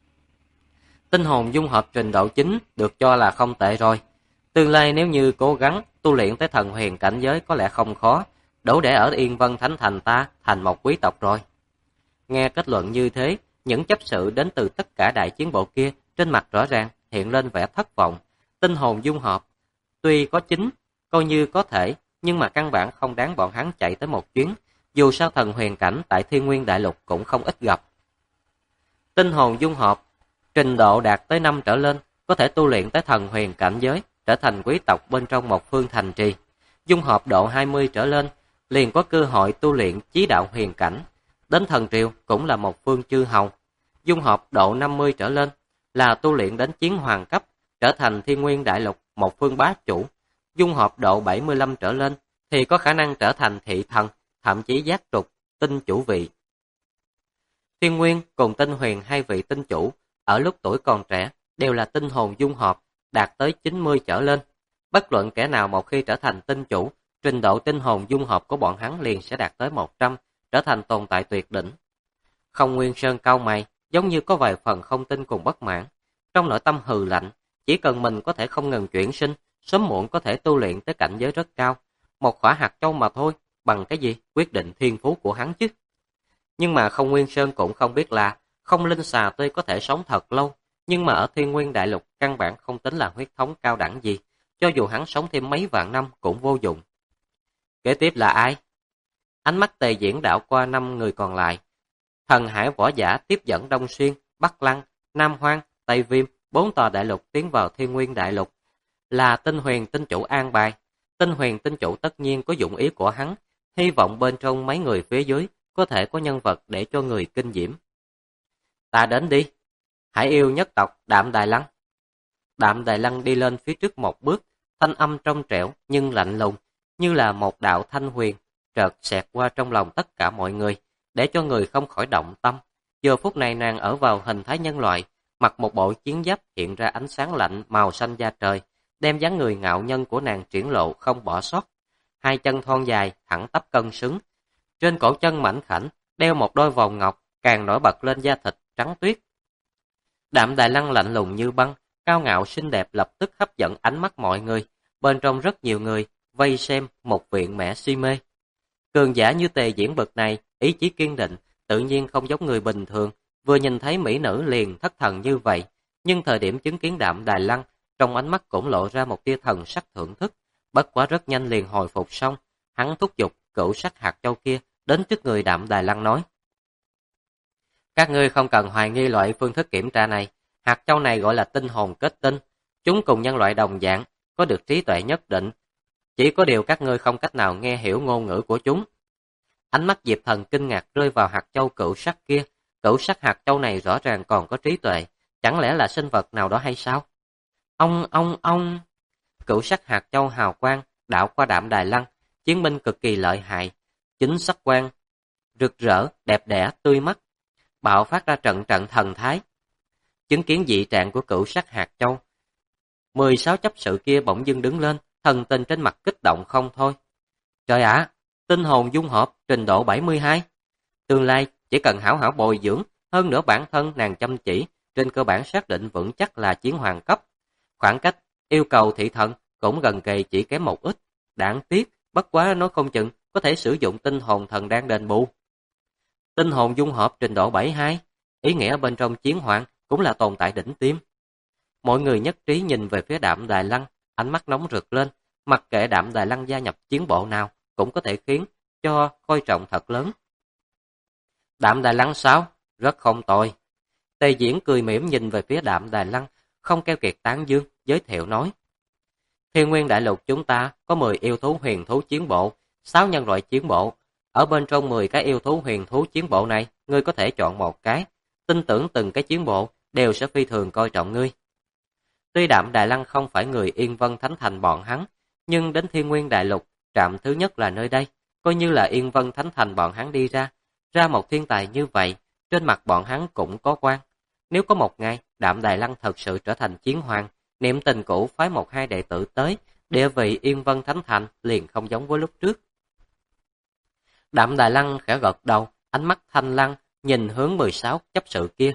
Tinh hồn dung hợp trình độ chính được cho là không tệ rồi. Tương lai nếu như cố gắng tu luyện tới thần huyền cảnh giới có lẽ không khó, đủ để ở Yên Vân Thánh Thành ta thành một quý tộc rồi. Nghe kết luận như thế, những chấp sự đến từ tất cả đại chiến bộ kia trên mặt rõ ràng hiện lên vẻ thất vọng. Tinh hồn dung hợp tuy có chính, coi như có thể, nhưng mà căn bản không đáng bọn hắn chạy tới một chuyến. Dù sao thần huyền cảnh tại Thiên Nguyên Đại Lục cũng không ít gặp. Tinh hồn dung hợp trình độ đạt tới 5 trở lên, có thể tu luyện tới thần huyền cảnh giới, trở thành quý tộc bên trong một phương thành trì. Dung hợp độ 20 trở lên, liền có cơ hội tu luyện chí đạo huyền cảnh. Đến thần triều cũng là một phương chư hầu. Dung hợp độ 50 trở lên, là tu luyện đến chiến hoàng cấp, trở thành Thiên Nguyên Đại Lục một phương bá chủ. Dung hợp độ 75 trở lên, thì có khả năng trở thành thị thần, thậm chí giác trục, tinh chủ vị. Thiên Nguyên cùng Tinh Huyền hai vị tinh chủ, ở lúc tuổi còn trẻ, đều là tinh hồn dung hợp, đạt tới 90 trở lên. Bất luận kẻ nào một khi trở thành tinh chủ, trình độ tinh hồn dung hợp của bọn hắn liền sẽ đạt tới 100, trở thành tồn tại tuyệt đỉnh. Không Nguyên Sơn cau mày, giống như có vài phần không tin cùng bất mãn. Trong nội tâm hừ lạnh, chỉ cần mình có thể không ngừng chuyển sinh, sớm muộn có thể tu luyện tới cảnh giới rất cao. Một khỏa hạt châu mà thôi, bằng cái gì quyết định thiên phú của hắn chứ? Nhưng mà Không Nguyên Sơn cũng không biết là, Không Linh Xà tuy có thể sống thật lâu, nhưng mà ở Thiên Nguyên Đại Lục căn bản không tính là huyết thống cao đẳng gì, cho dù hắn sống thêm mấy vạn năm cũng vô dụng. Kế tiếp là ai? Ánh mắt Tề Diễn đảo qua 5 người còn lại. Thần Hải võ giả tiếp dẫn Đông Xuyên, Bắc Lăng, Nam Hoang, Tây Viêm, 4 tòa đại lục tiến vào Thiên Nguyên Đại Lục. Là Tinh Huyền tinh chủ an bài. Tinh Huyền tinh chủ tất nhiên có dụng ý của hắn, hy vọng bên trong mấy người phía dưới có thể có nhân vật để cho người kinh diễm. Ta đến đi. Hải yêu nhất tộc Đạm Đài Lăng. Đạm Đài Lăng đi lên phía trước một bước, thanh âm trong trẻo nhưng lạnh lùng, như là một đạo thanh huyền, chợt xẹt qua trong lòng tất cả mọi người, để cho người không khỏi động tâm. Giờ phút này nàng ở vào hình thái nhân loại, mặc một bộ chiến giáp hiện ra ánh sáng lạnh màu xanh da trời, đem dáng người ngạo nhân của nàng triển lộ không bỏ sót. Hai chân thon dài, thẳng tắp cân xứng. Trên cổ chân mảnh khảnh, đeo một đôi vòng ngọc, càng nổi bật lên da thịt trắng tuyết. Đạm Đài Lăng lạnh lùng như băng, cao ngạo xinh đẹp lập tức hấp dẫn ánh mắt mọi người. Bên trong rất nhiều người, vây xem một viện mẹ si mê. Cường giả như Tề Diễn bậc này, ý chí kiên định, tự nhiên không giống người bình thường. Vừa nhìn thấy mỹ nữ liền thất thần như vậy, nhưng thời điểm chứng kiến Đạm Đài Lăng, trong ánh mắt cũng lộ ra một tia thần sắc thưởng thức. Bất quá rất nhanh liền hồi phục xong, hắn thúc giục cửu sắc hạt châu kia đến trước người Đạm Đài Lăng nói: các ngươi không cần hoài nghi loại phương thức kiểm tra này, hạt châu này gọi là tinh hồn kết tinh, chúng cùng nhân loại đồng dạng, có được trí tuệ nhất định, chỉ có điều các ngươi không cách nào nghe hiểu ngôn ngữ của chúng. Ánh mắt Diệp Thần kinh ngạc rơi vào hạt châu cửu sắc kia, cửu sắc hạt châu này rõ ràng còn có trí tuệ, chẳng lẽ là sinh vật nào đó hay sao? Ông, Cửu sắc hạt châu hào quang đảo qua Đạm Đài Lăng, chiến binh cực kỳ lợi hại, chính sắc quang rực rỡ, đẹp đẽ, tươi mắt, bạo phát ra trận trận thần thái. Chứng kiến dị trạng của Cửu sắc hạt châu, 16 chấp sự kia bỗng dưng đứng lên, thần tình trên mặt kích động không thôi. Trời ạ, tinh hồn dung hợp trình độ 72. Tương lai chỉ cần hảo hảo bồi dưỡng, hơn nữa bản thân nàng chăm chỉ, trên cơ bản xác định vững chắc là chiến hoàng cấp. Khoảng cách yêu cầu thị thần cũng gần kề, chỉ kém một ít. Đáng tiếc, bất quá nói không chừng có thể sử dụng tinh hồn thần đang đền bù. Tinh hồn dung hợp trình độ 72, ý nghĩa bên trong chiến hoàng cũng là tồn tại đỉnh tiêm. Mọi người nhất trí nhìn về phía Đạm Đài Lăng, ánh mắt nóng rực lên, mặc kệ Đạm Đài Lăng gia nhập chiến bộ nào cũng có thể khiến cho coi trọng thật lớn. Đạm Đài Lăng sao? Rất không tồi. Tề Diễn cười mỉm nhìn về phía Đạm Đài Lăng, không keo kiệt tán dương, giới thiệu nói. Thiên Nguyên Đại Lục chúng ta có 10 yêu thú huyền thú chiến bộ, 6 nhân loại chiến bộ. Ở bên trong 10 cái yêu thú huyền thú chiến bộ này, ngươi có thể chọn một cái. Tin tưởng từng cái chiến bộ đều sẽ phi thường coi trọng ngươi. Tuy Đạm Đài Lăng không phải người Yên Vân Thánh Thành bọn hắn, nhưng đến Thiên Nguyên Đại Lục, trạm thứ nhất là nơi đây, coi như là Yên Vân Thánh Thành bọn hắn đi ra một thiên tài như vậy, trên mặt bọn hắn cũng có quan. Nếu có một ngày, Đạm Đài Lăng thật sự trở thành chiến hoàng, niệm tình cũ phái 1-2 đệ tử tới, địa vị Yên Vân Thánh Thành liền không giống với lúc trước. Đạm Đài Lăng khẽ gật đầu, ánh mắt thanh lăng, nhìn hướng 16 chấp sự kia.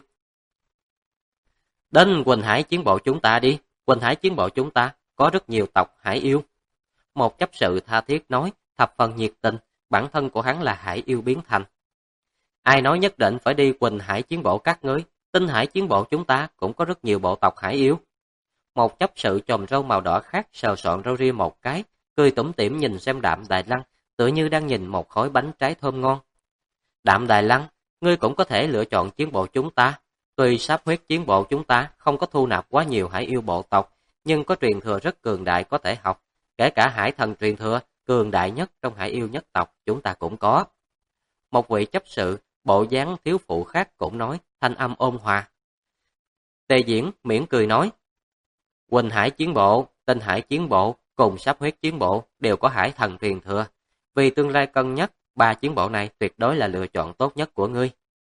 Đến Quỳnh Hải chiến bộ chúng ta đi, Quỳnh Hải chiến bộ chúng ta có rất nhiều tộc hải yêu. Một chấp sự tha thiết nói, thập phần nhiệt tình, bản thân của hắn là hải yêu biến thành. Ai nói nhất định phải đi Quỳnh Hải chiến bộ các ngươi, Tinh Hải chiến bộ chúng ta cũng có rất nhiều bộ tộc hải yêu. Một chấp sự chòm râu màu đỏ khác sờ soạn râu ria một cái, cười tủm tỉm nhìn xem Đạm Đài Lăng, tựa như đang nhìn một khối bánh trái thơm ngon. Đạm Đài Lăng, ngươi cũng có thể lựa chọn chiến bộ chúng ta. Tuy sáp huyết chiến bộ chúng ta không có thu nạp quá nhiều hải yêu bộ tộc, nhưng có truyền thừa rất cường đại có thể học. Kể cả hải thần truyền thừa, cường đại nhất trong hải yêu nhất tộc chúng ta cũng có. Một vị chấp sự, bộ dáng thiếu phụ khác cũng nói, thanh âm ôn hòa. Tề Diễn mỉm cười nói, Quỳnh Hải chiến bộ, Tinh Hải chiến bộ cùng sáp huyết chiến bộ đều có hải thần truyền thừa. Vì tương lai cân nhắc, 3 chiến bộ này tuyệt đối là lựa chọn tốt nhất của ngươi.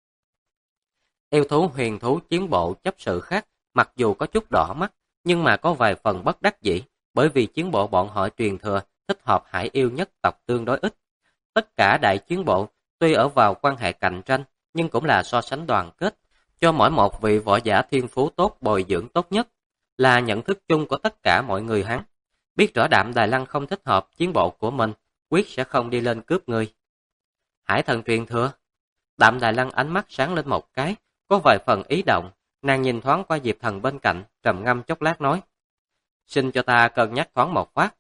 Yêu thú huyền thú chiến bộ chấp sự khác, mặc dù có chút đỏ mắt, nhưng mà có vài phần bất đắc dĩ, bởi vì chiến bộ bọn họ truyền thừa thích hợp hải yêu nhất tộc tương đối ít. Tất cả đại chiến bộ tuy ở vào quan hệ cạnh tranh, nhưng cũng là so sánh đoàn kết, cho mỗi một vị võ giả thiên phú tốt bồi dưỡng tốt nhất, là nhận thức chung của tất cả mọi người hắn. Biết rõ Đạm Đài Lăng không thích hợp chiến bộ của mình, quyết sẽ không đi lên cướp người. Hải thần truyền thừa. Đạm Đài Lăng ánh mắt sáng lên một cái, có vài phần ý động, nàng nhìn thoáng qua Diệp Thần bên cạnh, trầm ngâm chốc lát nói. Xin cho ta cân nhắc thoáng một phát.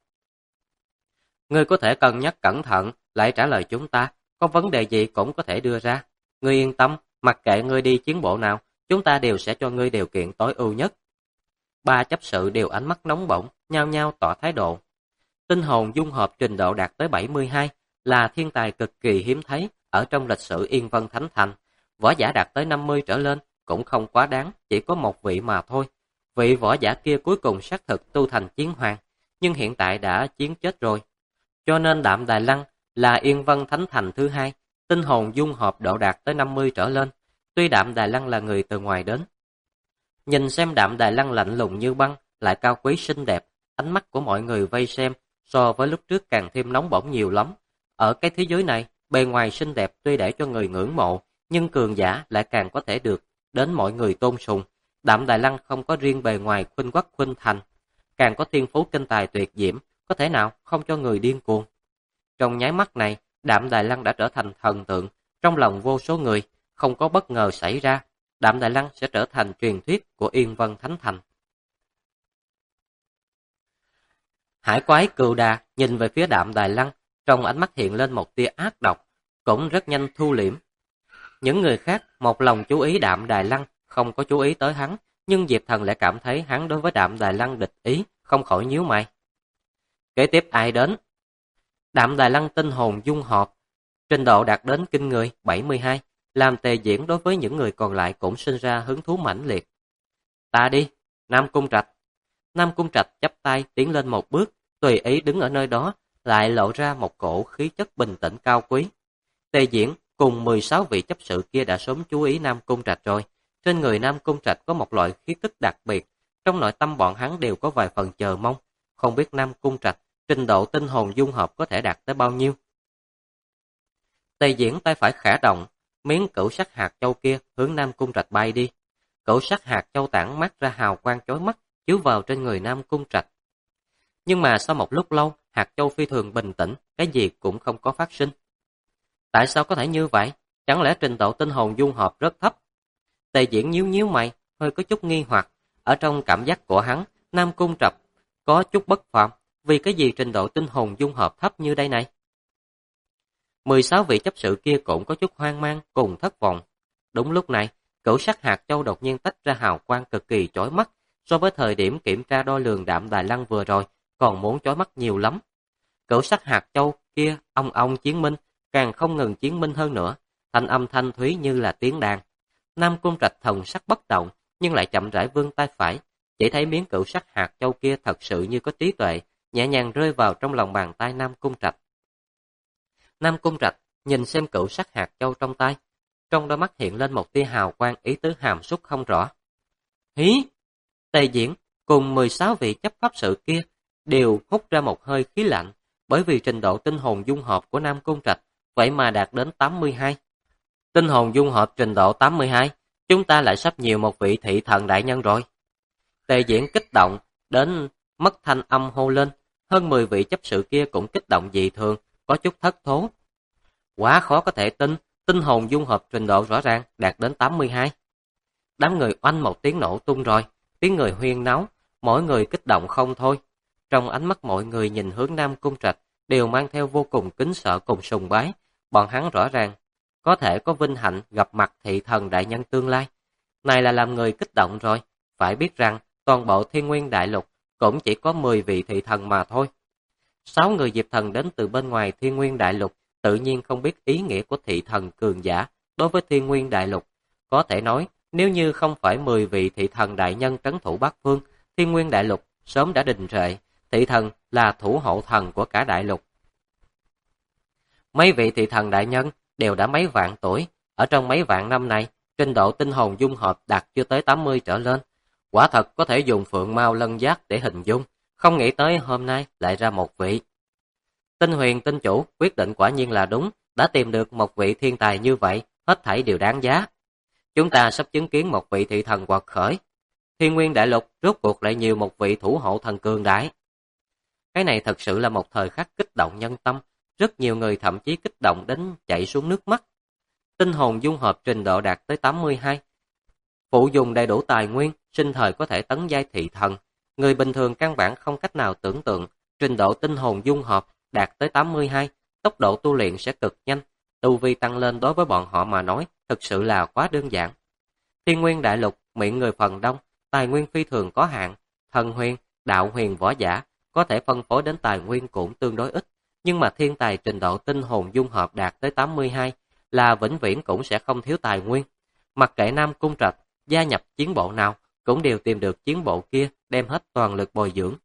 Ngươi có thể cân nhắc cẩn thận, lại trả lời chúng ta, có vấn đề gì cũng có thể đưa ra. Ngươi yên tâm, mặc kệ ngươi đi chiến bộ nào, chúng ta đều sẽ cho ngươi điều kiện tối ưu nhất. 3 chấp sự đều ánh mắt nóng bỏng, nhao nhao tỏ thái độ. Tinh hồn dung hợp trình độ đạt tới 72 là thiên tài cực kỳ hiếm thấy ở trong lịch sử Yên Vân Thánh Thành. Võ giả đạt tới 50 trở lên cũng không quá đáng, chỉ có một vị mà thôi. Vị võ giả kia cuối cùng xác thực tu thành chiến hoàng, nhưng hiện tại đã chiến chết rồi. Cho nên Đạm Đài Lăng là Yên Vân Thánh Thành thứ 2, tinh hồn dung hợp độ đạt tới 50 trở lên. Tuy Đạm Đài Lăng là người từ ngoài đến, nhìn xem Đạm Đài Lăng lạnh lùng như băng, lại cao quý xinh đẹp, ánh mắt của mọi người vây xem so với lúc trước càng thêm nóng bỏng nhiều lắm. Ở cái thế giới này, bề ngoài xinh đẹp tuy để cho người ngưỡng mộ, nhưng cường giả lại càng có thể được đến mọi người tôn sùng. Đạm Đài Lăng không có riêng bề ngoài khuynh quốc khuynh thành, càng có thiên phú kinh tài tuyệt diễm, có thể nào không cho người điên cuồng. Trong nháy mắt này, Đạm Đài Lăng đã trở thành thần tượng trong lòng vô số người, không có bất ngờ xảy ra, Đạm Đài Lăng sẽ trở thành truyền thuyết của Yên Vân Thánh Thành. Hải quái Cừu Đà nhìn về phía Đạm Đài Lăng, trong ánh mắt hiện lên một tia ác độc, cũng rất nhanh thu liễm. Những người khác một lòng chú ý Đạm Đài Lăng, không có chú ý tới hắn, nhưng Diệp Thần lại cảm thấy hắn đối với Đạm Đài Lăng địch ý, không khỏi nhíu mày. Kế tiếp ai đến? Đạm Đài Lăng tinh hồn dung hợp, trình độ đạt đến kinh người 72, làm Tề Diễn đối với những người còn lại cũng sinh ra hứng thú mãnh liệt. Ta đi, Nam Cung Trạch. Nam Cung Trạch chắp tay tiến lên một bước, tùy ý đứng ở nơi đó, lại lộ ra một cổ khí chất bình tĩnh cao quý. Tề Diễn cùng 16 vị chấp sự kia đã sớm chú ý Nam Cung Trạch rồi. Trên người Nam Cung Trạch có một loại khí tức đặc biệt, trong nội tâm bọn hắn đều có vài phần chờ mong, không biết Nam Cung Trạch trình độ tinh hồn dung hợp có thể đạt tới bao nhiêu. Tề Diễn tay phải khẽ động, miếng cửu sắc hạt châu kia hướng Nam Cung Trạch bay đi. Cửu sắc hạt châu tản mát ra hào quang chói mắt, chiếu vào trên người Nam Cung Trạch. Nhưng mà sau một lúc lâu, hạt châu phi thường bình tĩnh, cái gì cũng không có phát sinh. Tại sao có thể như vậy? Chẳng lẽ trình độ tinh hồn dung hợp rất thấp? Tề Diễn nhíu nhíu mày, hơi có chút nghi hoặc. Ở trong cảm giác của hắn, Nam Cung Trạch có chút bất phàm, vì cái gì trình độ tinh hồn dung hợp thấp như đây này? 16 vị chấp sự kia cũng có chút hoang mang cùng thất vọng. Đúng lúc này, cửu sắc hạt châu đột nhiên tách ra hào quang cực kỳ chói mắt, so với thời điểm kiểm tra đo lường đạm Đài Lăng vừa rồi, còn muốn chói mắt nhiều lắm. Cửu sắc hạt châu kia ong ong chiến minh, càng không ngừng chiến minh hơn nữa, thanh âm thanh thúy như là tiếng đàn. Nam Cung Trạch thần sắc bất động, nhưng lại chậm rãi vươn tay phải, chỉ thấy miếng cửu sắc hạt châu kia thật sự như có trí tuệ, nhẹ nhàng rơi vào trong lòng bàn tay Nam Cung Trạch. Nam Cung Trạch nhìn xem cửu sắc hạt châu trong tay, trong đôi mắt hiện lên một tia hào quang, ý tứ hàm súc không rõ. Hí! Tề Diễn cùng 16 vị chấp pháp sự kia đều hút ra một hơi khí lạnh, bởi vì trình độ tinh hồn dung hợp của Nam Cung Trạch vậy mà đạt đến 82. Tinh hồn dung hợp trình độ 82, chúng ta lại sắp nhiều một vị thị thần đại nhân rồi. Tề Diễn kích động đến mất thanh âm hô lên, hơn 10 vị chấp sự kia cũng kích động dị thường, có chút thất thố. Quá khó có thể tin, tinh hồn dung hợp trình độ rõ ràng đạt đến 82. Đám người oanh một tiếng nổ tung rồi, tiếng người huyên náo, mỗi người kích động không thôi. Trong ánh mắt mọi người nhìn hướng Nam Cung Trạch đều mang theo vô cùng kính sợ cùng sùng bái, bọn hắn rõ ràng có thể có vinh hạnh gặp mặt thị thần đại nhân tương lai. Này là làm người kích động rồi, phải biết rằng toàn bộ Thiên Nguyên Đại Lục cũng chỉ có 10 vị thị thần mà thôi. 6 người Diệp Thần đến từ bên ngoài Thiên Nguyên Đại Lục, tự nhiên không biết ý nghĩa của thị thần cường giả đối với Thiên Nguyên Đại Lục. Có thể nói, nếu như không phải 10 vị thị thần đại nhân trấn thủ Bát Phương, Thiên Nguyên Đại Lục sớm đã đình trệ, thị thần là thủ hộ thần của cả đại lục. Mấy vị thị thần đại nhân đều đã mấy vạn tuổi, ở trong mấy vạn năm này, trình độ tinh hồn dung hợp đạt chưa tới 80 trở lên. Quả thật có thể dùng phượng mao lân giác để hình dung, không nghĩ tới hôm nay lại ra một vị. Tinh Huyền tinh chủ quyết định quả nhiên là đúng, đã tìm được một vị thiên tài như vậy, hết thảy đều đáng giá. Chúng ta sắp chứng kiến một vị thị thần quật khởi. Thiên Nguyên Đại Lục rốt cuộc lại nhiều một vị thủ hộ thần cường đại. Cái này thật sự là một thời khắc kích động nhân tâm, rất nhiều người thậm chí kích động đến chảy xuống nước mắt. Tinh hồn dung hợp trình độ đạt tới 82. Phụ dùng đầy đủ tài nguyên, sinh thời có thể tấn giai thị thần. Người bình thường căn bản không cách nào tưởng tượng, trình độ tinh hồn dung hợp đạt tới 82, tốc độ tu luyện sẽ cực nhanh, tu vi tăng lên đối với bọn họ mà nói, thực sự là quá đơn giản. Thiên Nguyên Đại Lục, miệng người phần đông, tài nguyên phi thường có hạn, thần huyền, đạo huyền võ giả, có thể phân phối đến tài nguyên cũng tương đối ít, nhưng mà thiên tài trình độ tinh hồn dung hợp đạt tới 82 là vĩnh viễn cũng sẽ không thiếu tài nguyên. Mặc kệ Nam Cung Trạch gia nhập chiến bộ nào, cũng đều tìm được chiến bộ kia, đem hết toàn lực bồi dưỡng.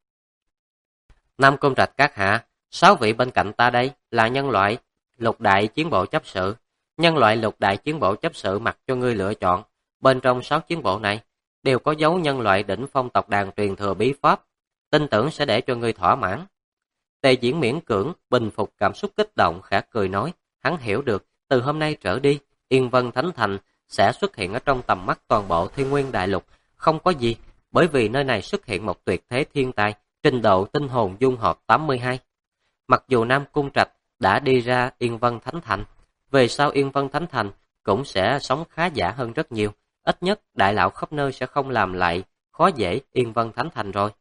Nam Cung Trạch các hạ, 6 vị bên cạnh ta đây là nhân loại lục đại chiến bộ chấp sự. Nhân loại lục đại chiến bộ chấp sự mặc cho ngươi lựa chọn. Bên trong 6 chiến bộ này đều có dấu nhân loại đỉnh phong tộc đàn truyền thừa bí pháp, tin tưởng sẽ để cho ngươi thỏa mãn. Tề Diễn miễn cưỡng bình phục cảm xúc kích động, khẽ cười nói, hắn hiểu được, từ hôm nay trở đi, Yên Vân Thánh Thành sẽ xuất hiện ở trong tầm mắt toàn bộ Thiên Nguyên Đại Lục, không có gì, bởi vì nơi này xuất hiện một tuyệt thế thiên tài, trình độ tinh hồn dung hợp 82. Mặc dù Nam Cung Trạch đã đi ra Yên Vân Thánh Thành, về sau Yên Vân Thánh Thành cũng sẽ sống khá giả hơn rất nhiều, ít nhất đại lão khắp nơi sẽ không làm lại khó dễ Yên Vân Thánh Thành rồi.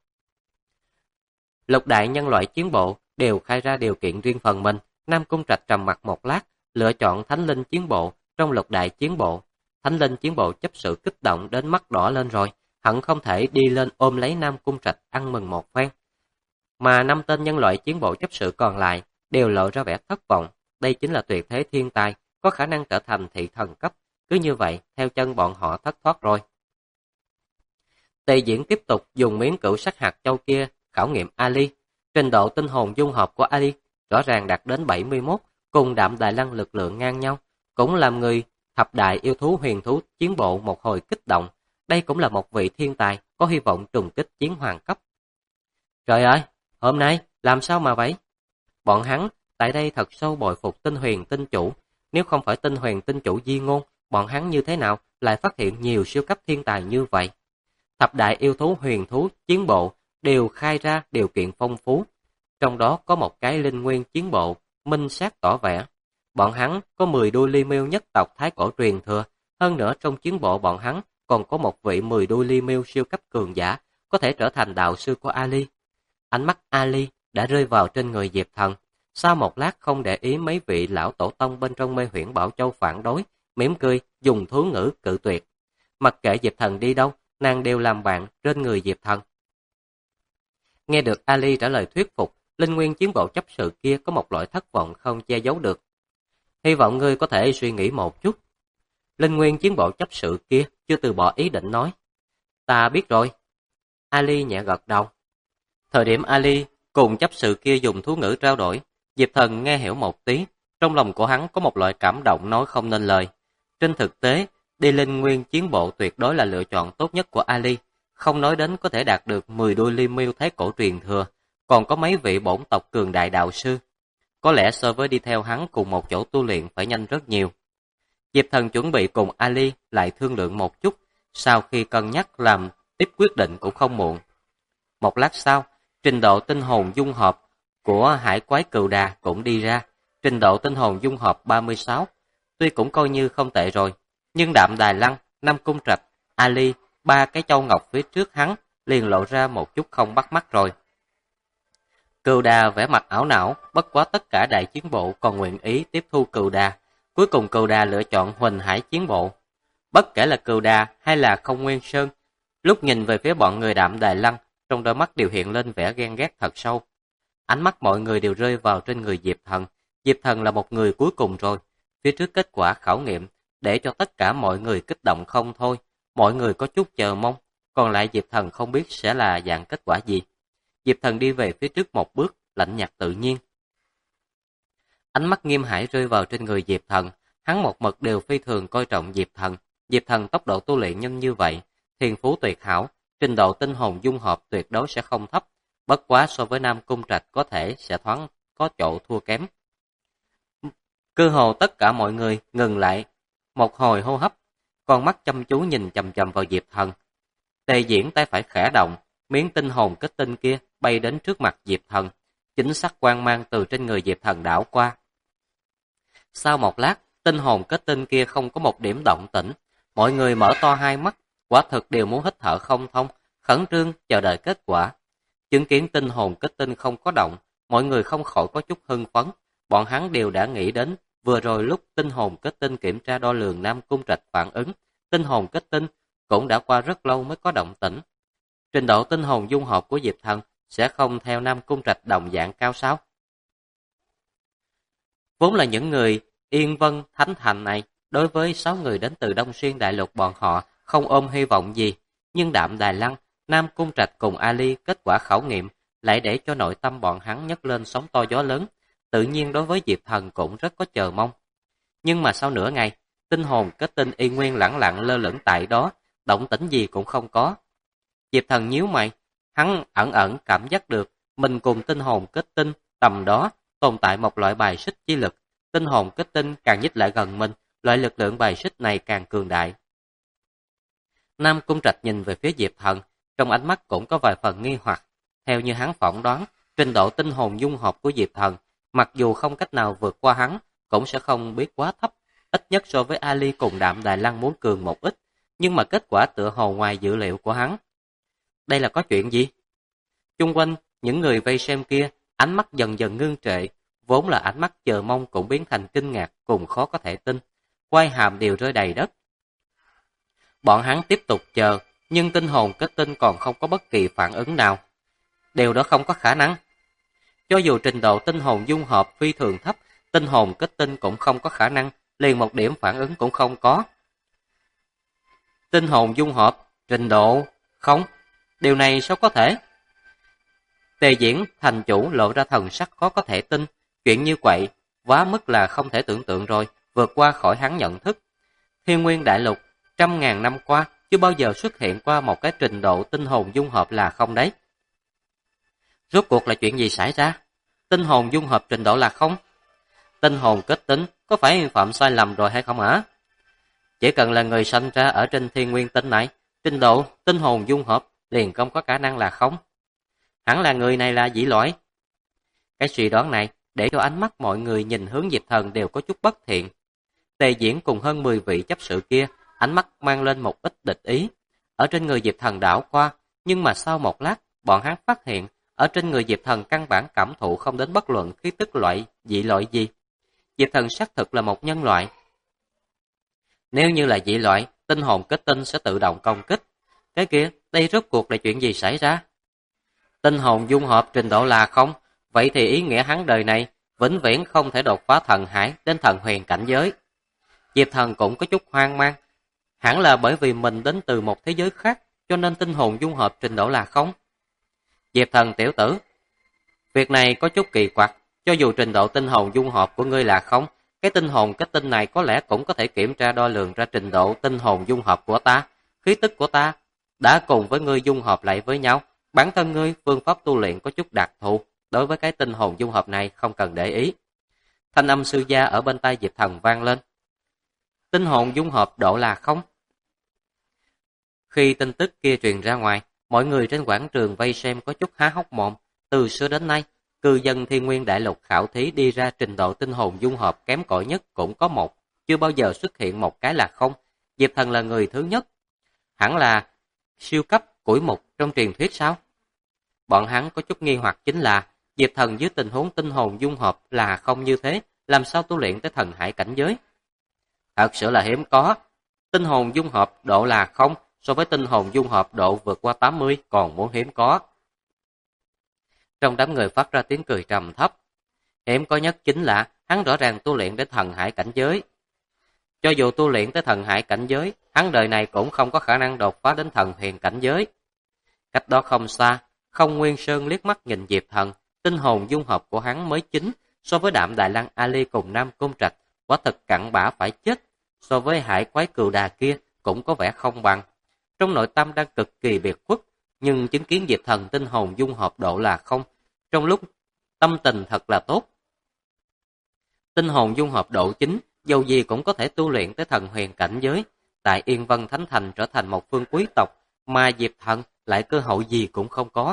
Lục đại nhân loại chiến bộ đều khai ra điều kiện riêng phần mình, Nam Cung Trạch trầm mặc một lát, lựa chọn Thánh Linh chiến bộ trong lục đại chiến bộ. Thánh Linh chiến bộ chấp sự kích động đến mắt đỏ lên rồi, hận không thể đi lên ôm lấy Nam Cung Trạch ăn mừng một phen. Mà 5 tên nhân loại chiến bộ chấp sự còn lại đều lộ ra vẻ thất vọng, đây chính là tuyệt thế thiên tài, có khả năng trở thành thị thần cấp, cứ như vậy theo chân bọn họ thất thoát rồi. Tề Diễn tiếp tục dùng miếng cửu sắc hạt châu kia khảo nghiệm Ali. Trình độ tinh hồn dung hợp của Ali rõ ràng đạt đến 71, cùng Đạm Đài Lăng lực lượng ngang nhau, cũng làm người thập đại yêu thú huyền thú chiến bộ một hồi kích động. Đây cũng là một vị thiên tài có hy vọng trùng kích chiến hoàng cấp. Trời ơi, hôm nay làm sao mà vậy? Bọn hắn tại đây thật sâu bồi phục Tinh Huyền tinh chủ. Nếu không phải Tinh Huyền tinh chủ Di Ngôn, bọn hắn như thế nào lại phát hiện nhiều siêu cấp thiên tài như vậy? Thập đại yêu thú huyền thú chiến bộ đều khai ra điều kiện phong phú. Trong đó có một cái linh nguyên chiến bộ, minh sát tỏ vẻ. Bọn hắn có 10 đuôi li miêu nhất tộc thái cổ truyền thừa. Hơn nữa trong chiến bộ bọn hắn còn có một vị 10 đuôi li miêu siêu cấp cường giả, có thể trở thành đạo sư của Ali. Ánh mắt Ali đã rơi vào trên người Diệp Thần. Sau một lát không để ý mấy vị lão tổ tông bên trong Mê Huyễn Bảo Châu phản đối, mỉm cười, dùng thú ngữ cự tuyệt. Mặc kệ Diệp Thần đi đâu, nàng đều làm bạn trên người Diệp Thần. Nghe được Ali trả lời thuyết phục, linh nguyên chiến bộ chấp sự kia có một loại thất vọng không che giấu được. Hy vọng ngươi có thể suy nghĩ một chút. Linh nguyên chiến bộ chấp sự kia chưa từ bỏ ý định nói. Ta biết rồi. Ali nhẹ gật đầu. Thời điểm Ali cùng chấp sự kia dùng thú ngữ trao đổi, Diệp Thần nghe hiểu một tí, trong lòng của hắn có một loại cảm động nói không nên lời. Trên thực tế, đi linh nguyên chiến bộ tuyệt đối là lựa chọn tốt nhất của Ali, không nói đến có thể đạt được 10 đuôi li miêu thái cổ truyền thừa, còn có mấy vị bổn tộc cường đại đạo sư. Có lẽ so với đi theo hắn cùng một chỗ tu luyện phải nhanh rất nhiều. Diệp Thần chuẩn bị cùng Ali lại thương lượng một chút, sau khi cân nhắc làm tiếp quyết định cũng không muộn. Một lát sau, trình độ tinh hồn dung hợp của hải quái cừu đà cũng đi ra. Trình độ tinh hồn dung hợp 36, tuy cũng coi như không tệ rồi, nhưng Đạm Đài Lăng, Nam Cung Trạch, Ali, ba cái châu ngọc phía trước hắn liền lộ ra một chút không bắt mắt rồi. Cừu đà vẻ mặt ảo não, bất quá tất cả đại chiến bộ còn nguyện ý tiếp thu cừu đà. Cuối cùng cừu đà lựa chọn Huỳnh Hải chiến bộ. Bất kể là cừu đà hay là Không Nguyên Sơn, lúc nhìn về phía bọn người Đạm Đài Lăng, trong đôi mắt đều hiện lên vẻ ghen ghét thật sâu. Ánh mắt mọi người đều rơi vào trên người Diệp Thần. Diệp Thần là một người cuối cùng rồi. Phía trước kết quả khảo nghiệm, để cho tất cả mọi người kích động không thôi. Mọi người có chút chờ mong, còn lại Diệp Thần không biết sẽ là dạng kết quả gì. Diệp Thần đi về phía trước một bước, lạnh nhạt tự nhiên. Ánh mắt Nghiêm Hải rơi vào trên người Diệp Thần, hắn một mực đều phi thường coi trọng Diệp Thần. Diệp Thần tốc độ tu luyện nhanh như vậy, thiên phú tuyệt hảo, trình độ tinh hồn dung hợp tuyệt đối sẽ không thấp, bất quá so với Nam Cung Trạch có thể sẽ thoáng có chỗ thua kém. Cơ hồ tất cả mọi người ngừng lại một hồi hô hấp, con mắt chăm chú nhìn chằm chằm vào Diệp Thần. Tề Diễn tay phải khẽ động, miếng tinh hồn kết tinh kia bay đến trước mặt Diệp Thần, chính xác quang mang từ trên người Diệp Thần đảo qua. Sau một lát, tinh hồn kết tinh kia không có một điểm động tĩnh, mọi người mở to hai mắt, quả thực đều muốn hít thở không thông, khẩn trương chờ đợi kết quả. Chứng kiến tinh hồn kết tinh không có động, mọi người không khỏi có chút hưng phấn, bọn hắn đều đã nghĩ đến vừa rồi lúc tinh hồn kết tinh kiểm tra đo lường Nam Cung Trạch phản ứng, tinh hồn kết tinh cũng đã qua rất lâu mới có động tĩnh. Trình độ tinh hồn dung hợp của Diệp Thần sẽ không theo Nam Cung Trạch đồng dạng cao sao? Vốn là những người Yên Vân Thánh Thành này, đối với 6 người đến từ Đông Xuyên Đại Lục bọn họ không ôm hy vọng gì, nhưng Đạm Đài Lăng, Nam Cung Trạch cùng Ali kết quả khảo nghiệm lại để cho nội tâm bọn hắn nhấc lên sóng to gió lớn, tự nhiên đối với Diệp Thần cũng rất có chờ mong. Nhưng mà sau nửa ngày, tinh hồn kết tinh y nguyên lẳng lặng lơ lửng tại đó, động tĩnh gì cũng không có. Diệp Thần nhíu mày, hắn ẩn ẩn cảm giác được mình cùng tinh hồn kết tinh tầm đó tồn tại một loại bài xích chi lực, tinh hồn kết tinh càng nhích lại gần mình, loại lực lượng bài xích này càng cường đại. Nam Cung Trạch nhìn về phía Diệp Thần, trong ánh mắt cũng có vài phần nghi hoặc. Theo như hắn phỏng đoán, trình độ tinh hồn dung hợp của Diệp Thần, mặc dù không cách nào vượt qua hắn, cũng sẽ không biết quá thấp, ít nhất so với Ali cùng Đạm Đài Lăng muốn cường một ít, nhưng mà kết quả tựa hồ ngoài dự liệu của hắn. Đây là có chuyện gì? Chung quanh, những người vây xem kia, ánh mắt dần dần ngưng trệ, vốn là ánh mắt chờ mong cũng biến thành kinh ngạc cùng khó có thể tin, quai hàm đều rơi đầy đất. Bọn hắn tiếp tục chờ, nhưng tinh hồn kết tinh còn không có bất kỳ phản ứng nào. Điều đó không có khả năng. Cho dù trình độ tinh hồn dung hợp phi thường thấp, tinh hồn kết tinh cũng không có khả năng, liền một điểm phản ứng cũng không có. Tinh hồn dung hợp, trình độ không, Điều này sao có thể? Tề Diễn thành chủ lộ ra thần sắc khó có thể tin, chuyện như vậy quá mức là không thể tưởng tượng rồi, vượt qua khỏi hắn nhận thức. Thiên Nguyên Đại Lục trăm ngàn năm qua chưa bao giờ xuất hiện qua một cái trình độ tinh hồn dung hợp là không đấy. Rốt cuộc là chuyện gì xảy ra? Tinh hồn dung hợp trình độ là không? Tinh hồn kết tính có phải phạm sai lầm rồi hay không hả? Chỉ cần là người sinh ra ở trên thiên nguyên tinh này, trình độ tinh hồn dung hợp liền không có khả năng là không. Hẳn là người này là dị loại. Cái suy đoán này để cho ánh mắt mọi người nhìn hướng Diệp Thần đều có chút bất thiện. Tề Diễn cùng hơn 10 vị chấp sự kia, ánh mắt mang lên một ít địch ý. Ở trên người Diệp Thần đảo qua, nhưng mà sau một lát, bọn hắn phát hiện, ở trên người Diệp Thần căn bản cảm thụ không đến bất luận khí tức loại dị loại gì. Diệp Thần xác thực là một nhân loại. Nếu như là dị loại, tinh hồn kết tinh sẽ tự động công kích. Cái kia, đây rốt cuộc là chuyện gì xảy ra? Tinh hồn dung hợp trình độ là không, vậy thì ý nghĩa hắn đời này vĩnh viễn không thể đột phá thần hải đến thần huyền cảnh giới. Diệp Thần cũng có chút hoang mang, hẳn là bởi vì mình đến từ một thế giới khác, cho nên tinh hồn dung hợp trình độ là không. Diệp Thần tiểu tử, việc này có chút kỳ quặc, cho dù trình độ tinh hồn dung hợp của ngươi là không, cái tinh hồn kết tinh này có lẽ cũng có thể kiểm tra đo lường ra trình độ tinh hồn dung hợp của ta, khí tức của ta đã cùng với ngươi dung hợp lại với nhau. Bản thân ngươi phương pháp tu luyện có chút đặc thù, đối với cái tinh hồn dung hợp này không cần để ý. Thanh âm sư gia ở bên tai Diệp Thần vang lên. Tinh hồn dung hợp độ là không. Khi tin tức kia truyền ra ngoài, mọi người trên quảng trường vây xem có chút há hốc mồm. Từ xưa đến nay, cư dân Thiên Nguyên Đại Lục khảo thí đi ra trình độ tinh hồn dung hợp kém cỏi nhất cũng có một, chưa bao giờ xuất hiện một cái là không. Diệp Thần là người thứ nhất. Hẳn là siêu cấp củi mục trong truyền thuyết sao? Bọn hắn có chút nghi hoặc chính là Diệp Thần dưới tình huống tinh hồn dung hợp là không như thế, làm sao tu luyện tới thần hải cảnh giới? Thật sự là hiếm có. Tinh hồn dung hợp độ là không, so với tinh hồn dung hợp độ vượt qua 80 còn muốn hiếm có. Trong đám người phát ra tiếng cười trầm thấp. Hiếm có nhất chính là hắn rõ ràng tu luyện đến thần hải cảnh giới. Cho dù tu luyện tới thần hải cảnh giới, hắn đời này cũng không có khả năng đột phá đến thần huyền cảnh giới. Cách đó không xa, Không Nguyên Sơn liếc mắt nhìn Diệp Thần, tinh hồn dung hợp của hắn mới chính, so với Đạm Đài Lăng Ali cùng Nam Cung Trạch, quả thực cặn bã phải chết, so với Hải Quái Cừu Đà kia cũng có vẻ không bằng. Trong nội tâm đang cực kỳ biệt khuất, nhưng chứng kiến Diệp Thần tinh hồn dung hợp độ là không, trong lúc tâm tình thật là tốt. Tinh hồn dung hợp độ chính, dầu gì cũng có thể tu luyện tới thần huyền cảnh giới, tại Yên Vân Thánh Thành trở thành một phương quý tộc, mà Diệp Thần lại cơ hội gì cũng không có.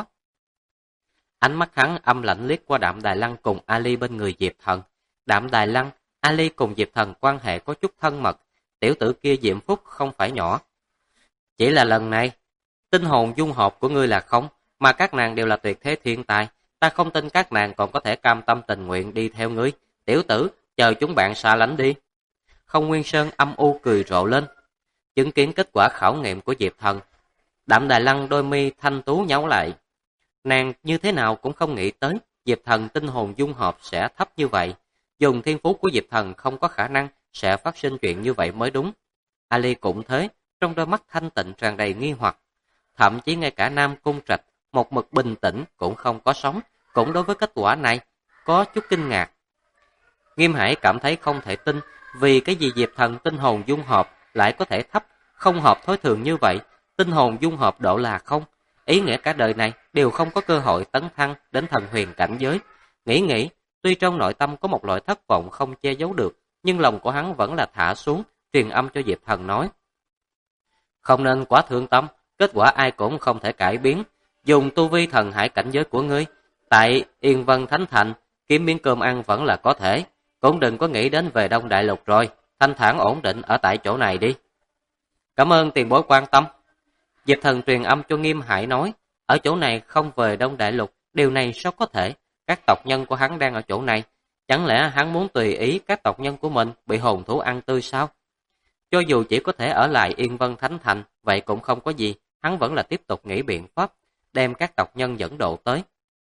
Ánh mắt hắn âm lạnh liếc qua Đạm Đài Lăng cùng Ali bên người Diệp Thần. Đạm Đài Lăng, Ali cùng Diệp Thần quan hệ có chút thân mật, tiểu tử kia Diệm Phúc không phải nhỏ. Chỉ là lần này, tinh hồn dung hợp của ngươi là không, mà các nàng đều là tuyệt thế thiên tài, ta không tin các nàng còn có thể cam tâm tình nguyện đi theo ngươi. Tiểu tử, chờ chúng bạn xa lánh đi. Không Nguyên Sơn âm u cười rộ lên, chứng kiến kết quả khảo nghiệm của Diệp Thần. Đạm Đài Lăng đôi mi thanh tú nhíu lại. Nàng như thế nào cũng không nghĩ tới Diệp Thần tinh hồn dung hợp sẽ thấp như vậy. Dùng thiên phú của Diệp Thần không có khả năng sẽ phát sinh chuyện như vậy mới đúng. Ali cũng thế, trong đôi mắt thanh tịnh tràn đầy nghi hoặc. Thậm chí ngay cả Nam Cung Trạch, một mực bình tĩnh cũng không có sống, cũng đối với kết quả này có chút kinh ngạc. Nghiêm Hải cảm thấy không thể tin, vì cái gì Diệp Thần tinh hồn dung hợp lại có thể thấp, không hợp thói thường như vậy. Tinh hồn dung hợp độ là không, ý nghĩa cả đời này đều không có cơ hội tấn thăng đến thần huyền cảnh giới. Nghĩ, tuy trong nội tâm có một loại thất vọng không che giấu được, nhưng lòng của hắn vẫn là thả xuống, truyền âm cho Diệp Thần nói. Không nên quá thương tâm, kết quả ai cũng không thể cải biến. Dùng tu vi thần hải cảnh giới của ngươi, tại Yên Vân Thánh Thành, kiếm miếng cơm ăn vẫn là có thể. Cũng đừng có nghĩ đến về Đông Đại Lục rồi, thanh thản ổn định ở tại chỗ này đi. Cảm ơn tiền bối quan tâm. Diệp Thần truyền âm cho Nghiêm Hải nói, ở chỗ này không về Đông Đại Lục, điều này sao có thể? Các tộc nhân của hắn đang ở chỗ này, chẳng lẽ hắn muốn tùy ý các tộc nhân của mình bị hồn thú ăn tươi sao? Cho dù chỉ có thể ở lại Yên Vân Thánh Thành, vậy cũng không có gì, hắn vẫn là tiếp tục nghĩ biện pháp, đem các tộc nhân dẫn độ tới.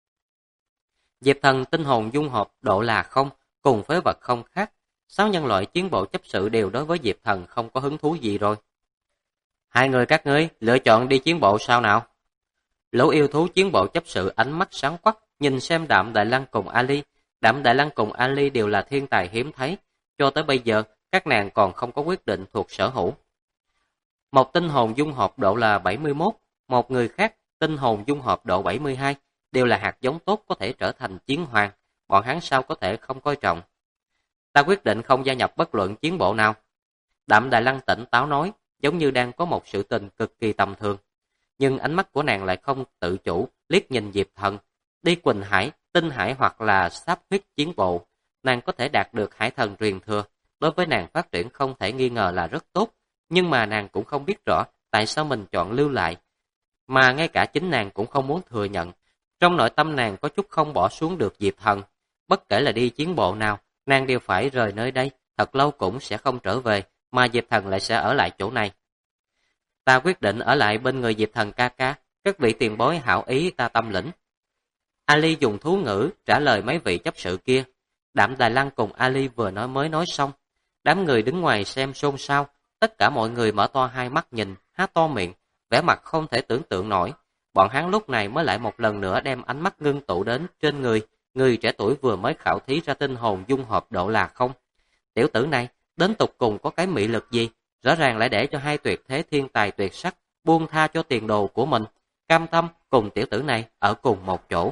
Diệp Thần tinh hồn dung hợp độ là không, cùng phế vật không khác. 6 nhân loại chiến bộ chấp sự đều đối với Diệp Thần không có hứng thú gì rồi. Hai người các ngươi lựa chọn đi chiến bộ sao nào? Lũ yêu thú chiến bộ chấp sự ánh mắt sáng quắc, nhìn xem Đạm Đại Lăng cùng Ali. Đạm Đại Lăng cùng Ali đều là thiên tài hiếm thấy, cho tới bây giờ các nàng còn không có quyết định thuộc sở hữu. Một tinh hồn dung hợp độ là 71, một người khác tinh hồn dung hợp độ 72, đều là hạt giống tốt có thể trở thành chiến hoàng, bọn hắn sao có thể không coi trọng. Ta quyết định không gia nhập bất luận chiến bộ nào. Đạm Đại Lăng tỉnh táo nói, giống như đang có một sự tình cực kỳ tầm thường. Nhưng ánh mắt của nàng lại không tự chủ, liếc nhìn Diệp Thần. Đi Quỳnh Hải, Tinh Hải hoặc là Sáp Huyết chiến bộ, nàng có thể đạt được hải thần truyền thừa. Đối với nàng phát triển không thể nghi ngờ là rất tốt, nhưng mà nàng cũng không biết rõ tại sao mình chọn lưu lại. Mà ngay cả chính nàng cũng không muốn thừa nhận. Trong nội tâm nàng có chút không bỏ xuống được Diệp Thần. Bất kể là đi chiến bộ nào, nàng đều phải rời nơi đây, thật lâu cũng sẽ không trở về, mà Diệp Thần lại sẽ ở lại chỗ này. Ta quyết định ở lại bên người Diệp Thần ca ca, các vị tiền bối hảo ý ta tâm lĩnh. Ali dùng thú ngữ trả lời mấy vị chấp sự kia. Đạm Đài Lăng cùng Ali vừa mới nói xong. Đám người đứng ngoài xem xôn xao, tất cả mọi người mở to hai mắt nhìn, há to miệng, vẻ mặt không thể tưởng tượng nổi. Bọn hắn lúc này mới lại một lần nữa đem ánh mắt ngưng tụ đến trên người trẻ tuổi vừa mới khảo thí ra tinh hồn dung hợp độ là không. Tiểu tử này, đến tục cùng có cái mị lực gì, rõ ràng lại để cho hai tuyệt thế thiên tài tuyệt sắc buông tha cho tiền đồ của mình, cam tâm cùng tiểu tử này ở cùng một chỗ.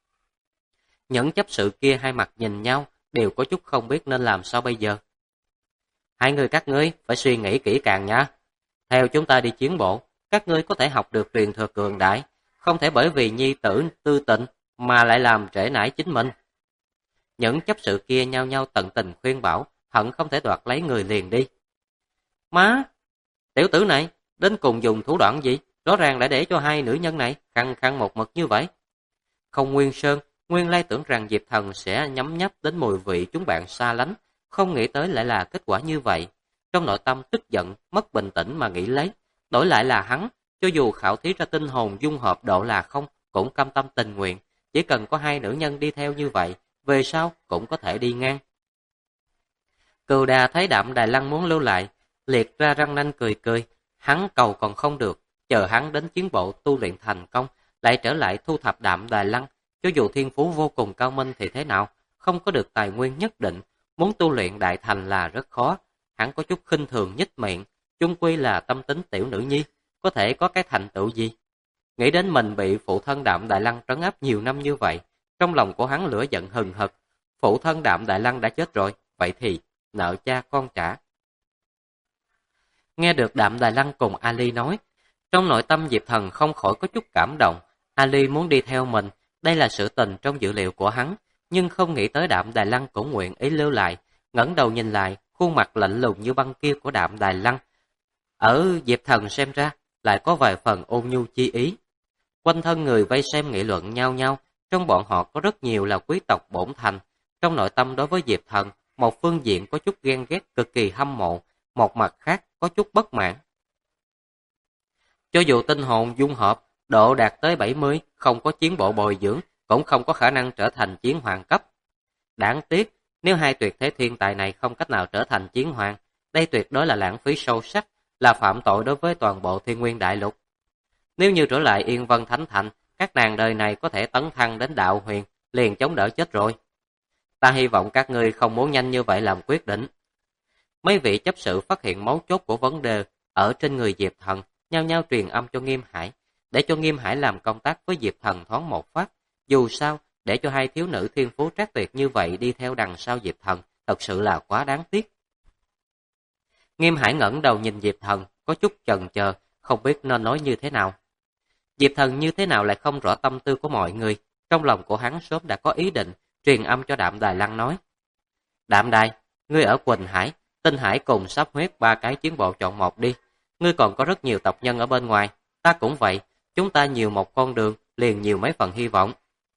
Những chấp sự kia hai mặt nhìn nhau, đều có chút không biết nên làm sao bây giờ. Hai người các ngươi phải suy nghĩ kỹ càng nha. Theo chúng ta đi chiến bộ, các ngươi có thể học được truyền thừa cường đại, không thể bởi vì nhi tử tư tịnh mà lại làm trễ nải chính mình. Những chấp sự kia nhau nhau tận tình khuyên bảo, hận không thể đoạt lấy người liền đi. Má, tiểu tử này, đến cùng dùng thủ đoạn gì? Rõ ràng lại để cho hai nữ nhân này khăng khăng một mực như vậy. Không Nguyên Sơn, nguyên lai tưởng rằng Diệp Thần sẽ nhấm nháp đến mùi vị chúng bạn xa lánh, không nghĩ tới lại là kết quả như vậy. Trong nội tâm tức giận, mất bình tĩnh mà nghĩ lấy, đổi lại là hắn, cho dù khảo thí ra tinh hồn dung hợp độ là không, cũng cam tâm tình nguyện, chỉ cần có hai nữ nhân đi theo như vậy, về sau cũng có thể đi ngang. Cừu Đà thấy Đạm Đài Lăng muốn lưu lại, liệt ra răng nanh cười cười, hắn cầu còn không được, chờ hắn đến chiến bộ tu luyện thành công, lại trở lại thu thập Đạm Đài Lăng, cho dù thiên phú vô cùng cao minh thì thế nào, không có được tài nguyên nhất định, muốn tu luyện đại thành là rất khó. Hắn có chút khinh thường nhếch miệng, chung quy là tâm tính tiểu nữ nhi, có thể có cái thành tựu gì? Nghĩ đến mình bị phụ thân Đạm Đại Lăng trấn áp nhiều năm như vậy, trong lòng của hắn lửa giận hừng hực. Phụ thân Đạm Đại Lăng đã chết rồi, vậy thì nợ cha con trả. Nghe được Đạm Đài Lăng cùng Ali nói, trong nội tâm Diệp Thần không khỏi có chút cảm động. Ali muốn đi theo mình, đây là sự tình trong dự liệu của hắn, nhưng không nghĩ tới Đạm Đài Lăng cũng nguyện ý lưu lại. Ngẩng đầu nhìn lại, khuôn mặt lạnh lùng như băng kia của Đạm Đài Lăng, ở Diệp Thần xem ra lại có vài phần ôn nhu chi ý. Quanh thân người vây xem nghị luận nhau nhau, trong bọn họ có rất nhiều là quý tộc bổn thành. Trong nội tâm đối với Diệp Thần, một phương diện có chút ghen ghét cực kỳ hâm mộ, một mặt khác có chút bất mãn. Cho dù tinh hồn dung hợp, độ đạt tới 70, không có chiến bộ bồi dưỡng, cũng không có khả năng trở thành chiến hoàng cấp. Đáng tiếc, nếu hai tuyệt thế thiên tài này không cách nào trở thành chiến hoàng, đây tuyệt đối là lãng phí sâu sắc, là phạm tội đối với toàn bộ Thiên Nguyên Đại Lục. Nếu như trở lại Yên Vân Thánh Thành, các nàng đời này có thể tấn thăng đến đạo huyền, liền chống đỡ chết rồi. Ta hy vọng các ngươi không muốn nhanh như vậy làm quyết định. Mấy vị chấp sự phát hiện mấu chốt của vấn đề ở trên người Diệp Thần, nhao nhao truyền âm cho Nghiêm Hải, để cho Nghiêm Hải làm công tác với Diệp Thần thoáng một phát. Dù sao, để cho hai thiếu nữ thiên phú trác tuyệt như vậy đi theo đằng sau Diệp Thần, thật sự là quá đáng tiếc. Nghiêm Hải ngẩng đầu nhìn Diệp Thần, có chút chần chờ, không biết nên nói như thế nào. Diệp Thần như thế nào lại không rõ tâm tư của mọi người, trong lòng của hắn sớm đã có ý định, truyền âm cho Đạm Đài Lăng nói. Đạm Đài, ngươi ở Quỳnh Hải, Tinh Hải cùng Sắp Huyết 3 cái chiến bộ chọn một đi. Ngươi còn có rất nhiều tộc nhân ở bên ngoài, ta cũng vậy, chúng ta nhiều một con đường, liền nhiều mấy phần hy vọng.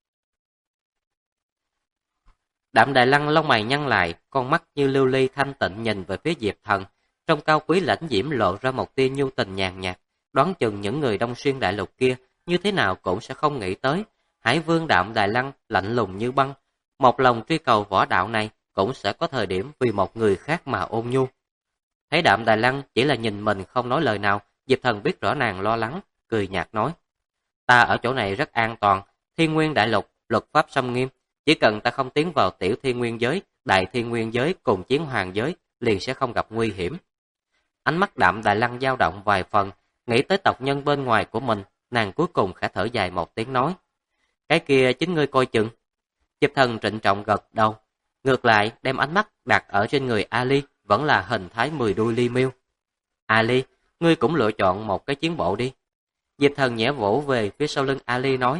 Đạm Đài Lăng lông mày nhăn lại, con mắt như lưu ly thanh tịnh nhìn về phía Diệp Thần, trong cao quý lãnh diễm lộ ra một tia nhu tình nhàn nhạt, đoán chừng những người Đông Xuyên Đại Lục kia như thế nào cũng sẽ không nghĩ tới, Hải Vương Đạm Đài Lăng lạnh lùng như băng, một lòng truy cầu võ đạo này cũng sẽ có thời điểm vì một người khác mà ôn nhu. Thấy Đạm Đài Lăng chỉ là nhìn mình không nói lời nào, Diệp Thần biết rõ nàng lo lắng, cười nhạt nói: Ta ở chỗ này rất an toàn, Thiên Nguyên Đại Lục, luật pháp xâm nghiêm, chỉ cần ta không tiến vào tiểu thiên nguyên giới, đại thiên nguyên giới cùng chiến hoàng giới, liền sẽ không gặp nguy hiểm. Ánh mắt Đạm Đài Lăng dao động vài phần, nghĩ tới tộc nhân bên ngoài của mình, nàng cuối cùng khẽ thở dài một tiếng nói. Cái kia chính ngươi coi chừng. Diệp Thần trịnh trọng gật đầu, ngược lại đem ánh mắt đặt ở trên người Ali, vẫn là hình thái 10 đuôi ly miêu. Ali, ngươi cũng lựa chọn một cái chiến bộ đi. Diệp Thần nhẹ vỗ về phía sau lưng Ali nói.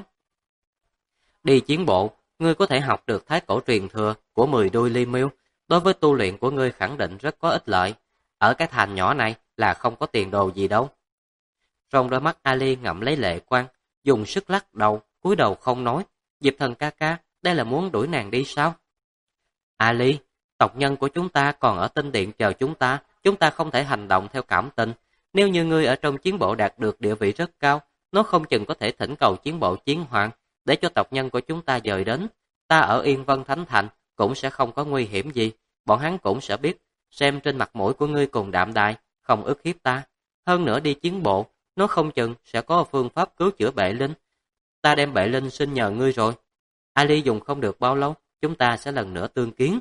Đi chiến bộ, ngươi có thể học được thái cổ truyền thừa của 10 đuôi ly miêu, đối với tu luyện của ngươi khẳng định rất có ích lợi. Ở cái thành nhỏ này là không có tiền đồ gì đâu. Trong đôi mắt Ali ngậm lấy lệ quang, dùng sức lắc đầu, cúi đầu không nói. Diệp Thần ca ca, đây là muốn đuổi nàng đi sao? Ali, tộc nhân của chúng ta còn ở tinh điện chờ chúng ta không thể hành động theo cảm tình. Nếu như ngươi ở trong chiến bộ đạt được địa vị rất cao, nó không chừng có thể thỉnh cầu chiến bộ chiến hoàng, để cho tộc nhân của chúng ta dời đến. Ta ở Yên Vân Thánh Thành cũng sẽ không có nguy hiểm gì, bọn hắn cũng sẽ biết, xem trên mặt mũi của ngươi cùng Đạm Đài, không ức hiếp ta. Hơn nữa đi chiến bộ, nó không chừng sẽ có phương pháp cứu chữa Bệ Linh. Ta đem Bệ Linh xin nhờ ngươi rồi. Ali dùng không được bao lâu, chúng ta sẽ lần nữa tương kiến.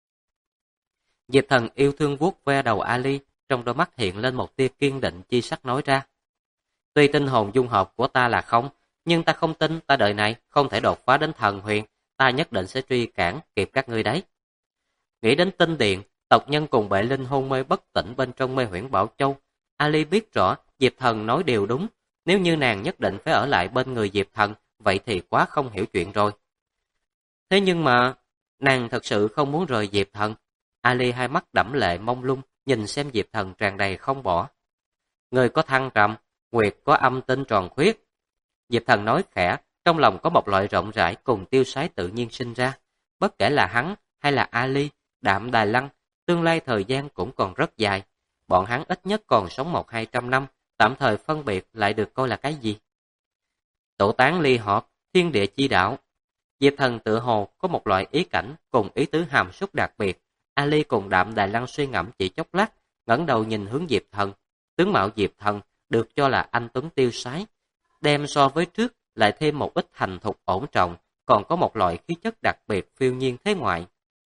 Diệp Thần yêu thương vuốt ve đầu Ali, trong đôi mắt hiện lên một tia kiên định chi sắc nói ra. Tuy tinh hồn dung hợp của ta là không, nhưng ta không tin ta đời này không thể đột phá đến thần huyền, ta nhất định sẽ truy cản kịp các ngươi đấy. Nghĩ đến tinh điện, tộc nhân cùng Bệ Linh hôn mê bất tỉnh bên trong mê huyễn Bảo Châu, Ali biết rõ Diệp Thần nói điều đúng, nếu như nàng nhất định phải ở lại bên người Diệp Thần, vậy thì quá không hiểu chuyện rồi. Thế nhưng mà, nàng thật sự không muốn rời Diệp Thần. Ali hai mắt đẫm lệ mông lung, nhìn xem Diệp Thần tràn đầy không bỏ. Người có thăng trầm, nguyệt có âm tinh tròn khuyết. Diệp Thần nói khẽ, trong lòng có một loại rộng rãi cùng tiêu sái tự nhiên sinh ra. Bất kể là hắn hay là Ali, Đạm Đài Lăng, tương lai thời gian cũng còn rất dài. Bọn hắn ít nhất còn sống 100-200 năm, tạm thời phân biệt lại được coi là cái gì? Tổ tán ly hợp, thiên địa chi đạo. Diệp Thần tự hồ có một loại ý cảnh cùng ý tứ hàm xúc đặc biệt. Ali cùng Đạm Đài Lăng suy ngẫm chỉ chốc lát, ngẩng đầu nhìn hướng Diệp Thần. Tướng mạo Diệp Thần được cho là anh tuấn tiêu sái, đem so với trước lại thêm một ít thành thục ổn trọng, còn có một loại khí chất đặc biệt phiêu nhiên thế ngoại.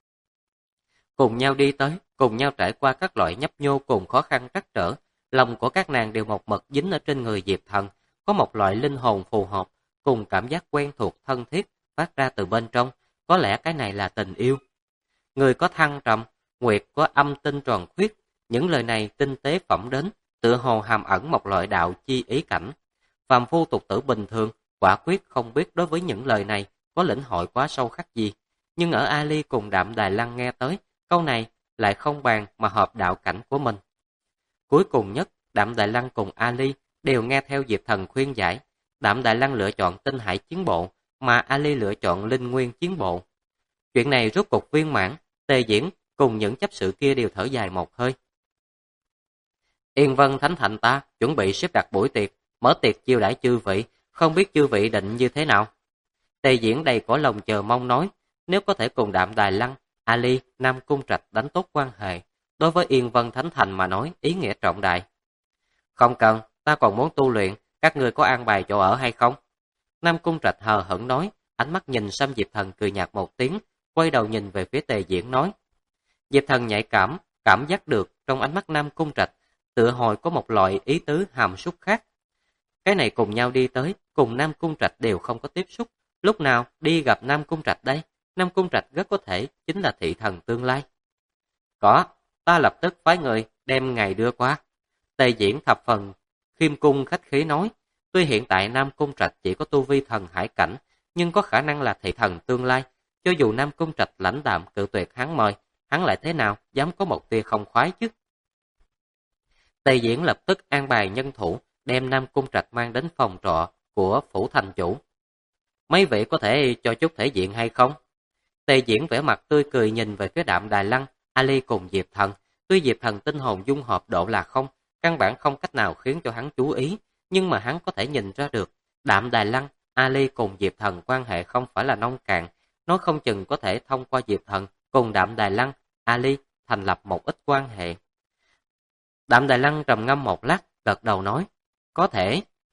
Cùng nhau đi tới, cùng nhau trải qua các loại nhấp nhô cùng khó khăn trắc trở, lòng của các nàng đều một mực dính ở trên người Diệp Thần, có một loại linh hồn phù hợp, cùng cảm giác quen thuộc thân thiết phát ra từ bên trong, có lẽ cái này là tình yêu. Người có thăng trầm, nguyệt có âm tinh tròn khuyết, những lời này tinh tế phẩm đến, tựa hồ hàm ẩn một loại đạo chi ý cảnh. Phàm phu tục tử bình thường, quả quyết không biết đối với những lời này có lĩnh hội quá sâu khắc gì, nhưng ở Ali cùng Đạm Đài Lăng nghe tới, câu này lại không bàn mà hợp đạo cảnh của mình. Cuối cùng nhất, Đạm Đài Lăng cùng Ali đều nghe theo Diệp Thần khuyên giải. Đạm Đài Lăng lựa chọn Tinh Hải chiến bộ, mà Ali lựa chọn Linh Nguyên chiến bộ. Chuyện này rốt cục viên mãn, Tề Diễn cùng những chấp sự kia đều thở dài một hơi. Yên Vân Thánh Thành ta chuẩn bị xếp đặt buổi tiệc, mở tiệc chiêu đãi chư vị, không biết chư vị định như thế nào. Tề Diễn đầy cõi lòng chờ mong nói, nếu có thể cùng Đạm Đài Lăng, Ali, Nam Cung Trạch đánh tốt quan hệ, đối với Yên Vân Thánh Thành mà nói ý nghĩa trọng đại. Không cần, ta còn muốn tu luyện, các ngươi có an bài chỗ ở hay không? Nam Cung Trạch hờ hững nói, ánh mắt nhìn Sam Diệp Thần cười nhạt một tiếng, quay đầu nhìn về phía Tề Diễn nói. Diệp Thần nhạy cảm giác được trong ánh mắt Nam Cung Trạch, tựa hồi có một loại ý tứ hàm xúc khác. Cái này cùng nhau đi tới, cùng Nam Cung Trạch đều không có tiếp xúc, lúc nào đi gặp Nam Cung Trạch đây? Nam Cung Trạch rất có thể chính là thị thần tương lai. Có, ta lập tức phái người đem ngài đưa qua. Tề Diễn thập phần khiêm cung khách khí nói, tuy hiện tại Nam Cung Trạch chỉ có tu vi thần hải cảnh, nhưng có khả năng là thị thần tương lai. Cho dù Nam Cung Trạch lãnh đạm cự tuyệt hắn mời, hắn lại thế nào dám có một tia không khoái chứ? Tề Diễn lập tức an bài nhân thủ, đem Nam Cung Trạch mang đến phòng trọ của phủ thành chủ. Mấy vị có thể cho chút thể diện hay không? Tề Diễn vẻ mặt tươi cười nhìn về phía Đạm Đài Lăng, Ali cùng Diệp Thần. Tuy Diệp Thần tinh hồn dung hợp độ là không, căn bản không cách nào khiến cho hắn chú ý, nhưng mà hắn có thể nhìn ra được, Đạm Đài Lăng, Ali cùng Diệp Thần quan hệ không phải là nông cạn, nói không chừng có thể thông qua Diệp Thần cùng Đạm Đài Lăng, Ali thành lập một ít quan hệ. Đạm Đài Lăng trầm ngâm một lát, gật đầu nói, có thể.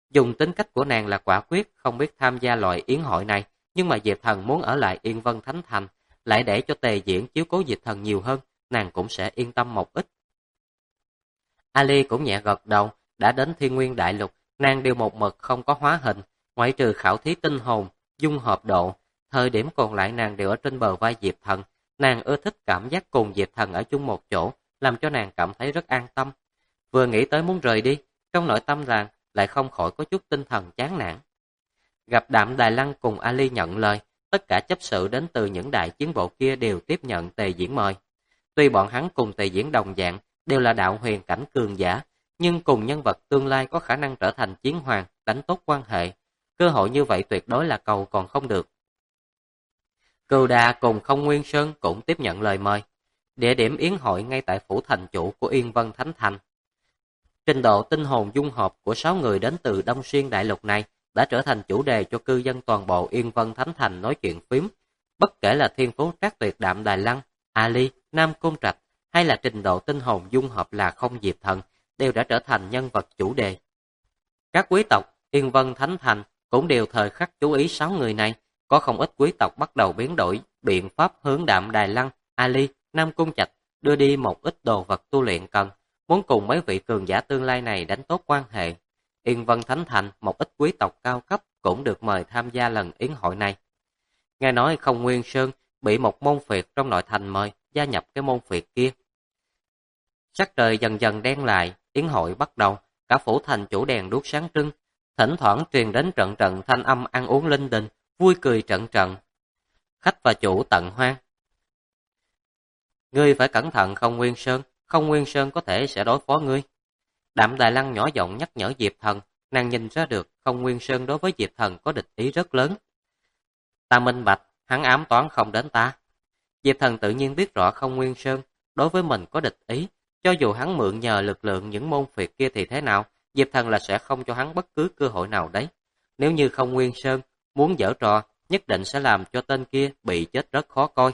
Dùng tính cách của nàng là quả quyết, không biết tham gia loại yến hội này, nhưng mà Diệp Thần muốn ở lại Yên Vân Thánh Thành, lại để cho Tề Diễn chiếu cố Diệp Thần nhiều hơn, nàng cũng sẽ yên tâm một ít. Ali cũng nhẹ gật đầu, đã đến Thiên Nguyên Đại Lục, nàng đều một mực không có hóa hình, ngoại trừ khảo thí tinh hồn, dung hợp độ, thời điểm còn lại nàng đều ở trên bờ vai Diệp Thần, nàng ưa thích cảm giác cùng Diệp Thần ở chung một chỗ, làm cho nàng cảm thấy rất an tâm. Vừa nghĩ tới muốn rời đi, trong nội tâm nàng lại không khỏi có chút tinh thần chán nản. Gặp Đạm Đài Lăng cùng Ali nhận lời, tất cả chấp sự đến từ những đại chiến bộ kia đều tiếp nhận Tề Diễn mời. Tuy bọn hắn cùng Tề Diễn đồng dạng, đều là đạo huyền cảnh cường giả, nhưng cùng nhân vật tương lai có khả năng trở thành chiến hoàng, đánh tốt quan hệ. Cơ hội như vậy tuyệt đối là cầu còn không được. Cừu Đà cùng Không Nguyên Sơn cũng tiếp nhận lời mời. Địa điểm yến hội ngay tại phủ thành chủ của Yên Vân Thánh Thành. Trình độ tinh hồn dung hợp của 6 người đến từ Đông Xuyên Đại Lục này đã trở thành chủ đề cho cư dân toàn bộ Yên Vân Thánh Thành nói chuyện phím. Bất kể là thiên phú trác tuyệt Đạm Đài Lăng, Ali, Nam Côn Trạch hay là trình độ tinh hồn dung hợp là Không Diệp Thần đều đã trở thành nhân vật chủ đề. Các quý tộc Yên Vân Thánh Thành cũng đều thời khắc chú ý 6 người này, có không ít quý tộc bắt đầu biến đổi biện pháp hướng Đạm Đài Lăng, Ali, Nam Cung Trạch đưa đi một ít đồ vật tu luyện cần, muốn cùng mấy vị cường giả tương lai này đánh tốt quan hệ. Yên Vân Thánh Thành một ít quý tộc cao cấp cũng được mời tham gia lần yến hội này. Nghe nói Không Nguyên Sơn bị một môn phiệt trong nội thành mời gia nhập cái môn phiệt kia. Sắc trời dần dần đen lại, yến hội bắt đầu, cả phủ thành chủ đèn đuốc sáng trưng, thỉnh thoảng truyền đến trận trận thanh âm ăn uống linh đình, vui cười trận trận. Khách và chủ tận hoan. Ngươi phải cẩn thận Không Nguyên Sơn, Không Nguyên Sơn có thể sẽ đối phó ngươi. Đạm Đài Lăng nhỏ giọng nhắc nhở Diệp Thần, nàng nhìn ra được Không Nguyên Sơn đối với Diệp Thần có địch ý rất lớn. Ta minh bạch, hắn ám toán không đến ta. Diệp Thần tự nhiên biết rõ Không Nguyên Sơn đối với mình có địch ý, cho dù hắn mượn nhờ lực lượng những môn phiệt kia thì thế nào, Diệp Thần là sẽ không cho hắn bất cứ cơ hội nào đấy. Nếu như Không Nguyên Sơn muốn giở trò, nhất định sẽ làm cho tên kia bị chết rất khó coi.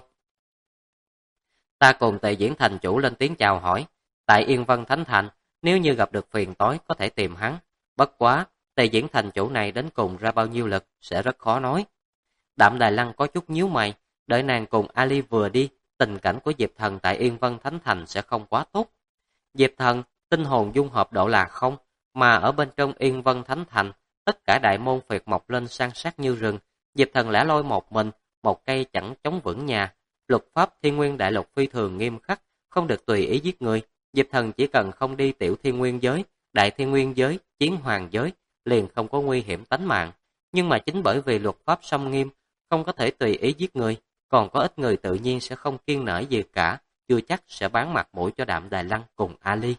Ta cùng Tề Diễn thành chủ lên tiếng chào hỏi, tại Yên Vân Thánh Thành, nếu như gặp được phiền toái có thể tìm hắn. Bất quá, Tề Diễn thành chủ này đến cùng ra bao nhiêu lực sẽ rất khó nói. Đạm Đài Lăng có chút nhíu mày, đợi nàng cùng Ali vừa đi, tình cảnh của Diệp Thần tại Yên Vân Thánh Thành sẽ không quá tốt. Diệp Thần, tinh hồn dung hợp độ là không, mà ở bên trong Yên Vân Thánh Thành, tất cả đại môn phiệt mọc lên san sát như rừng. Diệp Thần lẻ loi một mình, một cây chẳng chống vững nhà. Luật pháp Thiên Nguyên Đại Lục phi thường nghiêm khắc, không được tùy ý giết người. Diệp Thần chỉ cần không đi tiểu thiên nguyên giới, đại thiên nguyên giới, chiến hoàng giới, liền không có nguy hiểm tánh mạng. Nhưng mà chính bởi vì luật pháp song nghiêm, không có thể tùy ý giết người, còn có ít người tự nhiên sẽ không kiêng nể gì cả, chưa chắc sẽ bán mặt mũi cho Đạm Đài Lăng cùng Ali.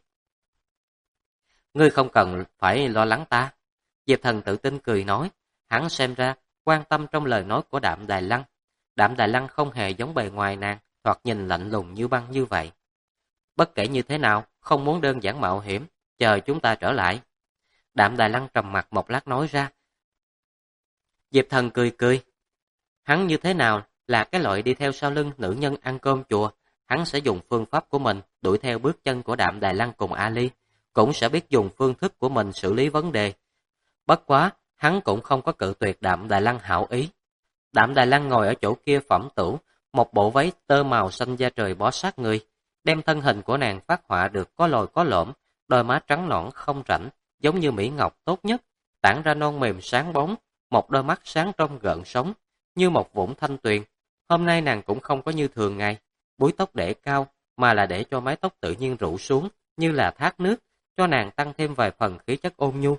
Ngươi không cần phải lo lắng ta. Diệp Thần tự tin cười nói, hắn xem ra quan tâm trong lời nói của Đạm Đài Lăng. Đạm Đài Lăng không hề giống bề ngoài nàng, thoạt nhìn lạnh lùng như băng như vậy. Bất kể như thế nào, không muốn đơn giản mạo hiểm, chờ chúng ta trở lại. Đạm Đài Lăng trầm mặt một lát nói ra. Diệp Thần cười cười. Hắn như thế nào là cái loại đi theo sau lưng nữ nhân ăn cơm chùa, hắn sẽ dùng phương pháp của mình đuổi theo bước chân của Đạm Đài Lăng cùng Ali, cũng sẽ biết dùng phương thức của mình xử lý vấn đề. Bất quá, hắn cũng không có cự tuyệt Đạm Đài Lăng hảo ý. Đạm Đài Lăng ngồi ở chỗ kia phẩm tửu, một bộ váy tơ màu xanh da trời bó sát người, đem thân hình của nàng phát họa được có lồi có lõm, đôi má trắng nõn không rãnh, giống như mỹ ngọc tốt nhất, tản ra non mềm sáng bóng, một đôi mắt sáng trong gợn sóng, như một vũng thanh tuyền. Hôm nay nàng cũng không có như thường ngày, búi tóc để cao, mà là để cho mái tóc tự nhiên rủ xuống, như là thác nước, cho nàng tăng thêm vài phần khí chất ôn nhu.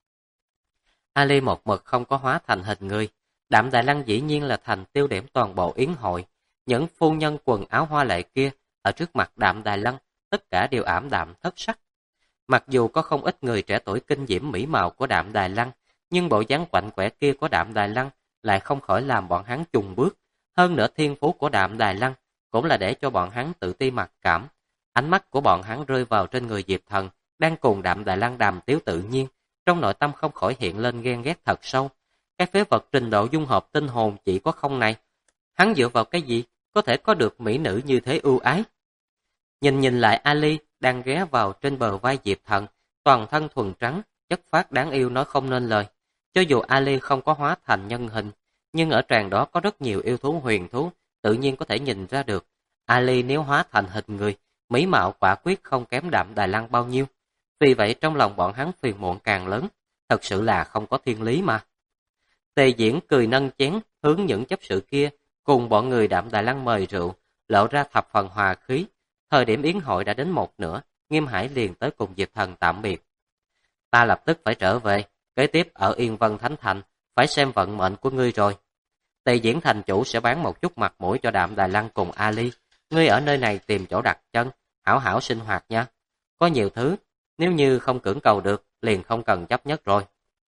Ali một mực không có hóa thành hình người, Đạm Đài Lăng dĩ nhiên là thành tiêu điểm toàn bộ yến hội. Những phu nhân quần áo hoa lệ kia, ở trước mặt Đạm Đài Lăng, tất cả đều ảm đạm thất sắc. Mặc dù có không ít người trẻ tuổi kinh diễm mỹ mạo của Đạm Đài Lăng, nhưng bộ dáng quạnh quẻ kia của Đạm Đài Lăng lại không khỏi làm bọn hắn chùng bước. Hơn nữa thiên phú của Đạm Đài Lăng cũng là để cho bọn hắn tự ti mặc cảm. Ánh mắt của bọn hắn rơi vào trên người Diệp Thần, đang cùng Đạm Đài Lăng đàm tiếu tự nhiên, trong nội tâm không khỏi hiện lên ghen ghét thật sâu. Cái phế vật trình độ dung hợp tinh hồn chỉ có không này, hắn dựa vào cái gì có thể có được mỹ nữ như thế ưu ái? Nhìn lại Ali đang ghé vào trên bờ vai Diệp Thần, toàn thân thuần trắng, chất phác đáng yêu nói không nên lời. Cho dù Ali không có hóa thành nhân hình, nhưng ở tràng đó có rất nhiều yêu thú huyền thú, tự nhiên có thể nhìn ra được. Ali nếu hóa thành hình người, mỹ mạo quả quyết không kém Đạm Đài Lăng bao nhiêu. Vì vậy trong lòng bọn hắn phiền muộn càng lớn, thật sự là không có thiên lý mà. Tề Diễn cười nâng chén hướng những chấp sự kia cùng bọn người Đạm Đài Lăng mời rượu, lộ ra thập phần hòa khí. Thời điểm yến hội đã đến một nửa, Nghiêm Hải liền tới cùng Diệp Thần tạm biệt. Ta lập tức phải trở về, kế tiếp ở Yên Vân Thánh Thành, phải xem vận mệnh của ngươi rồi. Tề Diễn thành chủ sẽ bán một chút mặt mũi cho Đạm Đài Lăng cùng Ali. Ngươi ở nơi này tìm chỗ đặt chân, hảo hảo sinh hoạt nha. Có nhiều thứ, nếu như không cưỡng cầu được, liền không cần chấp nhất rồi.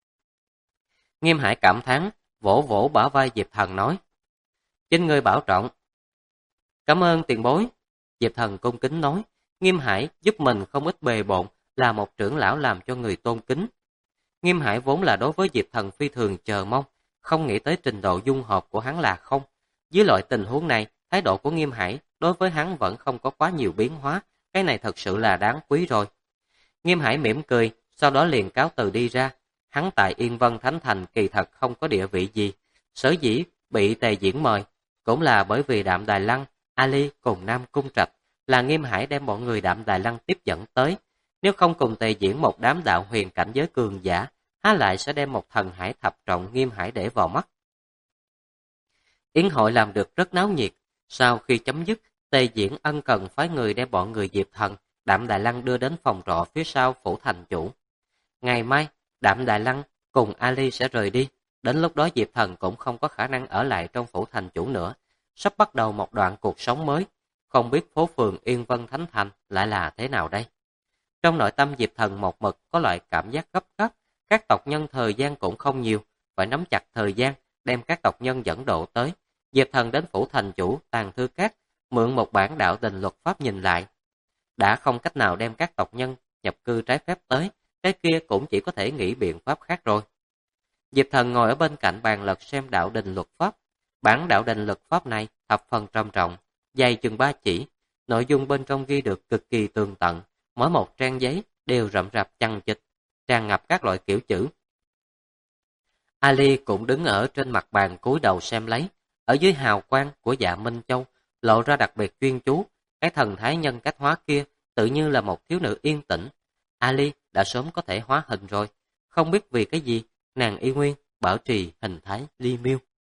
Nghiêm Hải cảm thán, vỗ vỗ bả vai Diệp Thần nói. Chính ngươi bảo trọng. Cảm ơn tiền bối. Diệp Thần cung kính nói. Nghiêm Hải giúp mình không ít bề bộn, là một trưởng lão làm cho người tôn kính. Nghiêm Hải vốn là đối với Diệp Thần phi thường chờ mong, không nghĩ tới trình độ dung hợp của hắn là không. Dưới loại tình huống này, thái độ của Nghiêm Hải đối với hắn vẫn không có quá nhiều biến hóa, cái này thật sự là đáng quý rồi. Nghiêm Hải mỉm cười, sau đó liền cáo từ đi ra. Hắn tại Yên Vân Thánh Thành kỳ thật không có địa vị gì, sở dĩ bị Tề Diễn mời, cũng là bởi vì Đạm Đài Lăng, Ali cùng Nam Cung Trạch là Nghiêm Hải đem bọn người Đạm Đài Lăng tiếp dẫn tới. Nếu không cùng Tề Diễn một đám đạo huyền cảnh giới cường giả, há lại sẽ đem một thần hải thập trọng Nghiêm Hải để vào mắt. Yến hội làm được rất náo nhiệt, sau khi chấm dứt, Tề Diễn ân cần phái người đem bọn người Diệp Thần, Đạm Đài Lăng đưa đến phòng trọ phía sau phủ thành chủ. Ngày mai, Đạm Đài Lăng cùng Ali sẽ rời đi, đến lúc đó Diệp Thần cũng không có khả năng ở lại trong phủ thành chủ nữa, sắp bắt đầu một đoạn cuộc sống mới, không biết phố phường Yên Vân Thánh Thành lại là thế nào đây. Trong nội tâm Diệp Thần một mực có loại cảm giác gấp gáp, các tộc nhân thời gian cũng không nhiều, phải nắm chặt thời gian, đem các tộc nhân dẫn độ tới. Diệp Thần đến phủ thành chủ Tàng Thư Các, mượn một bản đạo đình luật pháp nhìn lại. Đã không cách nào đem các tộc nhân nhập cư trái phép tới, cái kia cũng chỉ có thể nghĩ biện pháp khác rồi. Diệp Thần ngồi ở bên cạnh bàn lật xem đạo đình luật pháp. Bản đạo đình luật pháp này thập phần trầm trọng, dày chừng 3 chỉ, nội dung bên trong ghi được cực kỳ tường tận, mỗi một trang giấy đều rậm rạp chằng chịt, tràn ngập các loại kiểu chữ. Ali cũng đứng ở trên mặt bàn cúi đầu xem lấy, ở dưới hào quang của Dạ Minh Châu lộ ra đặc biệt chuyên chú, cái thần thái nhân cách hóa kia tự như là một thiếu nữ yên tĩnh. Ali đã sớm có thể hóa hình rồi, không biết vì cái gì nàng y nguyên bảo trì hình thái li miêu.